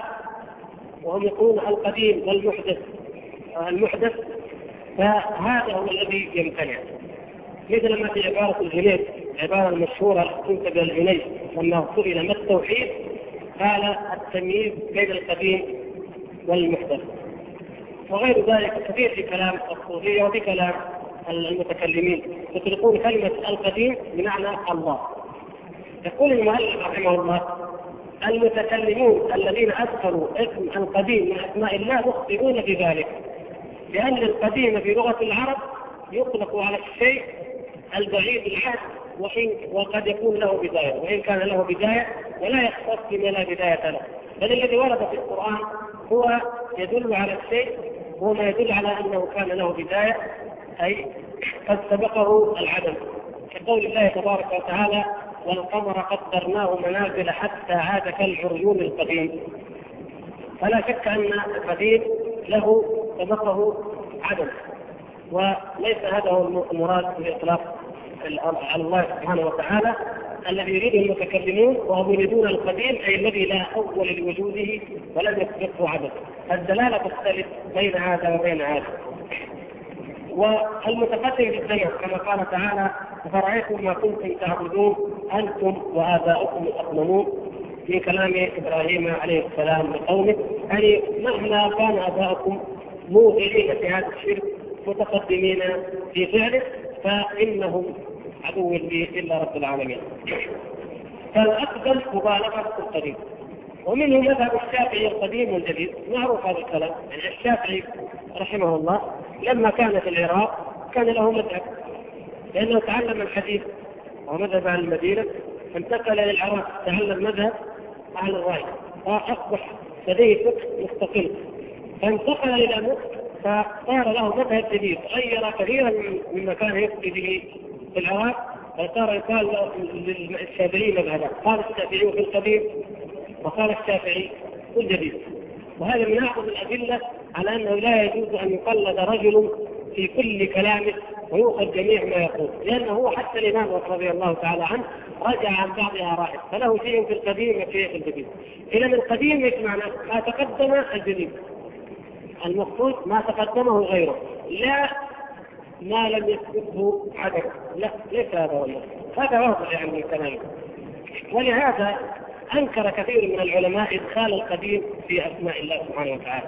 وهم يقولون القديم والمحدث المحدث، فهذا هو الذي يمتنع. مثل ما في عبارة الجنيد، عبارة المشهورة تنسب إلى الجنيد لما سئل ما التوحيد قال التمييز بين القديم والمحدث. وغير ذلك كثير في كلام الصوفية وفي كلام المتكلمين يطلقون كلمة القديم بمعنى الله. يقول المؤلف رحمه الله المتكلمون الذين أذكروا اسم القديم من أسماء الله مخطئون في ذلك، لأن القديم في لغة العرب يطلق على الشيء البعيد العهد وقد يكون له بداية، وإن كان له بداية ولا يختص بما لا بداية له، بل الذي ورد في القرآن هو يدل على الشيء وما يدل على أنه كان له بداية، أي قد سبقه العدم، كقول الله تبارك وتعالى والقمر قدرناه منازل حتى عاد كالعرجون القديم. فلا شك أن القديم له سبقه عدم، وليس هذا هو المراد بالإطلاق على الله سبحانه وتعالى الذي يريده المتكلمون، وهم يريدون القديم أي الذي لا أول لوجوده ولم يسبقه عدم. الدلالة تختلف بين هذا وبين هذا. والمتقدم بالزمن كما قال تعالى أفرأيتم ما كنتم تعبدون أنتم وآباؤكم الأقدمون في كلام إبراهيم عليه السلام لقومه، أي مهما كان آباؤكم موغلين في هذا الشرك متقدمين في فعله فإنهم عدو لي إلا رب العالمين. فالأقدم مبالغة في القديم، ومنه مذهب الشافعي القديم والجديد، معروف هذا الكلام. يعني الشافعي رحمه الله لما كان في العراق كان له مذهب، لأنه تعلم الحديث ومذهب أهل المدينة، انتقل إلى العراق تعلم مذهب أهل الرأي فأصبح لديه فقه مستقل، فانتقل إلى مصر فصار له مذهب جديد غير كثيرا مما كان يفتي به في العراق، فصار يقال للشافعي مذهبا، قال الشافعي في القديم وقال الشافعي في الجديد. وهذا من أعظم الأدلة على أنه لا يجوز أن يقلد رجل في كل كلامه ويؤخذ جميع ما يقول، لأنه هو حتى الإمام رضي الله تعالى عنه رجع عن بعض آرائه، فله شيء في القديم وشيء في الجديد. إذا القديم يجمعنا ما تقدم الجديد، المقصود ما تقدمه غيره، لا ما لم يسبقه عدم، لا ليس هذا هو المقصود. هذا واضح يعني من كلامه. ولهذا أنكر كثير من العلماء إدخال القديم في أسماء الله سبحانه وتعالى.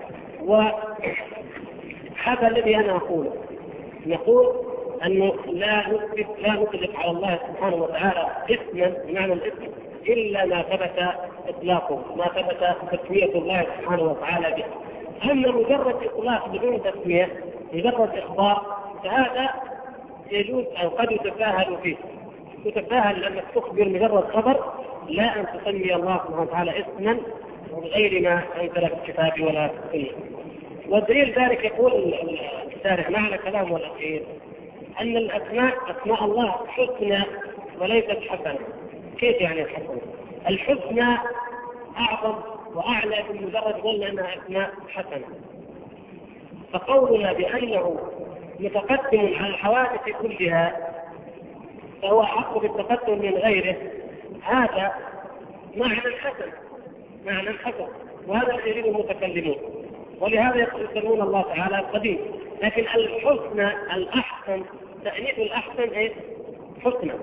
وهذا الذي أنا أقوله، نقول أنه لا نطلق على الله سبحانه وتعالى اسما بمعنى الاسم إلا ما ثبت إطلاقه، ما ثبت تسمية الله سبحانه وتعالى به. أما مجرد إطلاق بدون تسمية، مجرد إخبار، فهذا يجوز أو قد يتساهل فيه. تتساهل لأنك تخبر مجرد خبر، لا أن تسمي الله سبحانه وتعالى اسما بغير ما أنزل في الكتاب ولا في السنة. والدليل ذلك يقول الشارح معنى كلامه الأخير أن الأسماء أسماء الله حسنى وليست حسنة. كيف يعني الحسنة؟ الحسنى أعظم وأعلى من مجرد ظن أنها أسماء حسنة. فقولنا بأنه متقدم على الحوادث كلها فهو أحق بالتقدم من غيره، هذا معنى حسن، معنى حسن، وهذا الذي يريد المتكلمون. ولهذا يسمون الله تعالى القديم. لكن الحسنى الأحسن، تأنيث الأحسن إيه؟ حسنى.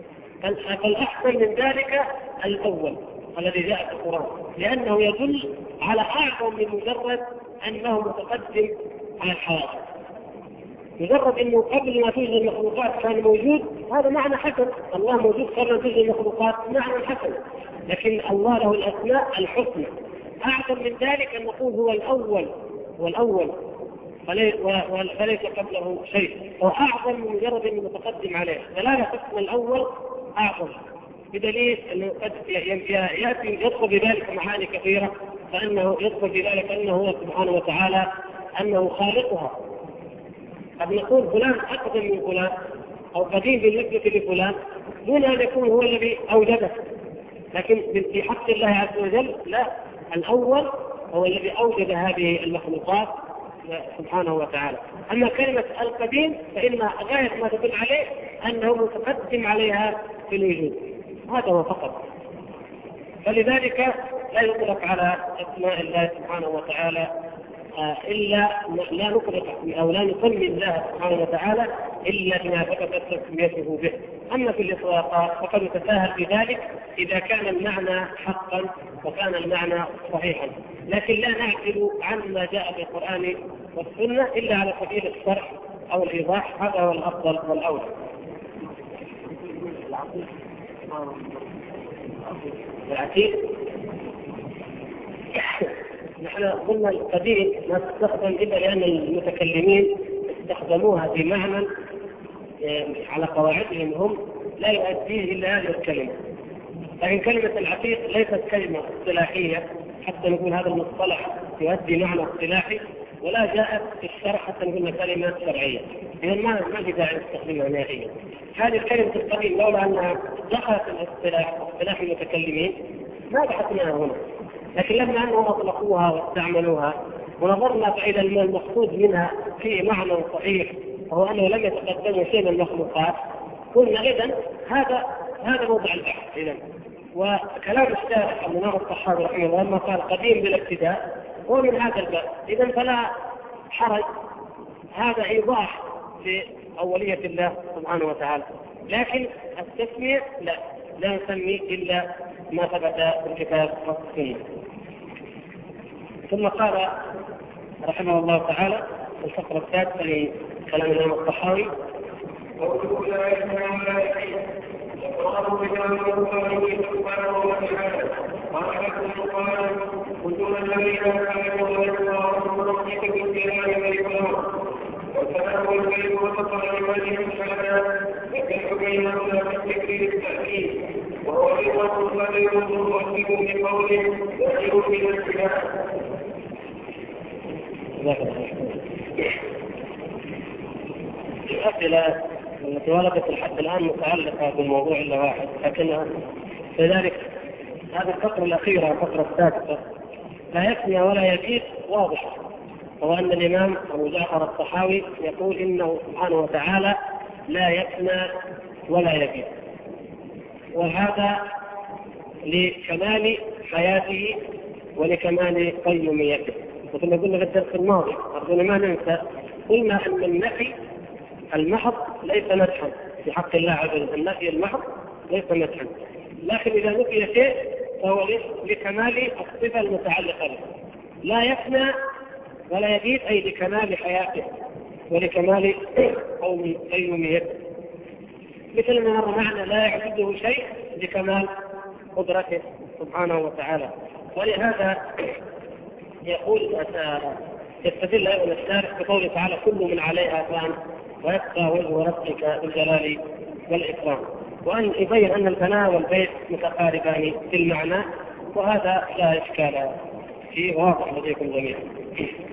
فالأحسن من ذلك الأول الذي جاء في القرآن، لأنه يدل على أعظم من مجرد أنه متقدم على الحوادث. مجرد أنه قبل ما توجد المخلوقات كان موجود، هذا معنى حسن. الله موجود قبل ما توجد المخلوقات، معنى حسن. لكن الله له الأسماء الحسنى. أعظم من ذلك أن نقول هو الأول فليس قبله شيء، هو أعظم من مجرد أنه متقدم عليه. دلالة اسم الأول أعظم، بدليل أنه قد يأتي يدخل بذلك معاني كثيرة، فأنه يدخل بذلك أنه هو سبحانه وتعالى أنه خالقها. قد نقول فلان أقدم من فلان أو قديم بالنسبة لفلان دون أن يكون هو الذي أوجده، لكن في حق الله عز وجل لا، الأول هو الذي أوجد هذه المخلوقات سبحانه وتعالى. أما كلمة القديم فإن غاية ما تدل عليه أنه متقدم عليها في الوجود، هذا هو فقط. فلذلك لا يطلق على أسماء الله سبحانه وتعالى إلا لا نطلق أو لا نسمي الله سبحانه وتعالى إلا بما ثبتت تسميته به. أما في الإطلاقات فقد يتساهل بذلك إذا كان المعنى حقا وكان المعنى صحيحا، لكن لا نعدل عما جاء في القرآن والسنة إلا على سبيل الشرح أو الإيضاح، هذا هو الأفضل والأولى. العتيق نحن قلنا القديم ما تستخدم إلا لأن المتكلمين استخدموها بمعنى على قواعدهم هم لا يؤديه إلا هذه الكلمة. لكن كلمة العتيق ليست كلمة اصطلاحية حتى نقول هذا المصطلح يؤدي معنى اصطلاحي، ولا جاءت في الشرع حتى نقول كلمة شرعية، إذن ما في داعي نستخدمها نهائيا. هذه الكلمة القديم لولا أنها دخلت اصطلاح المتكلمين ما بحثناها هنا، لكن لما أنهم أطلقوها واستعملوها ونظرنا فإذا المقصود منها في معنى صحيح وهو أنه لم يتقدموا شيء من المخلوقات، قلنا إذن هذا موضع البحث. إذن وكلام الشارح الإمام الطحاوي رحمه الله لما قال قديم بالابتداء هو من هذا الباب، إذن فلا حرج، هذا إيضاح في أولية الله سبحانه وتعالى. لكن التسمية لا نسمي إلا ما ثبت في الكتاب والسنة. ثم قال رحمه الله تعالى في الفقرة الثالثة من كلام الإمام الطحاوي: والسلام والكلم وتصل لوجه الشهادات يكتب بينهما في التكرير التأكيد، وهو أيضا مصدر مؤكد بقوله يخرج من الخلاف. الأسئلة التي وردت لحد الآن متعلقة بالموضوع إلا واحد، لكنها لذلك هذه الفقرة الأخيرة الفقرة السادسة لا يفنى ولا يزيد واضحة، هو أن الإمام أبو جعفر الطحاوي يقول إنه سبحانه وتعالى لا يفنى ولا يزيد، وهذا لكمال حياته ولكمال قيوميته. وكما قلنا في الدرس الماضي أرجونا ما ننسى، قلنا أن النفي المحض ليس مدحا في حق الله عز وجل، النفي المحض ليس مدحا، لكن إذا نفي شيء فهو لكمال الصفة المتعلقة به. لا يفنى ولا يزيد أي لكمال حياته ولكمال قيوميته، مثل ما مر معنا لا يعجزه شيء لكمال قدرته سبحانه وتعالى. ولهذا يقول يستدل أيضا الشارح بقوله تعالى: كل من عليها فان ويبقى وجه ربك ذو الجلال والإكرام، وأن يبين أن الفناء والبيت متقاربان في المعنى، وهذا لا إشكال فيه واضح لديكم جميعا.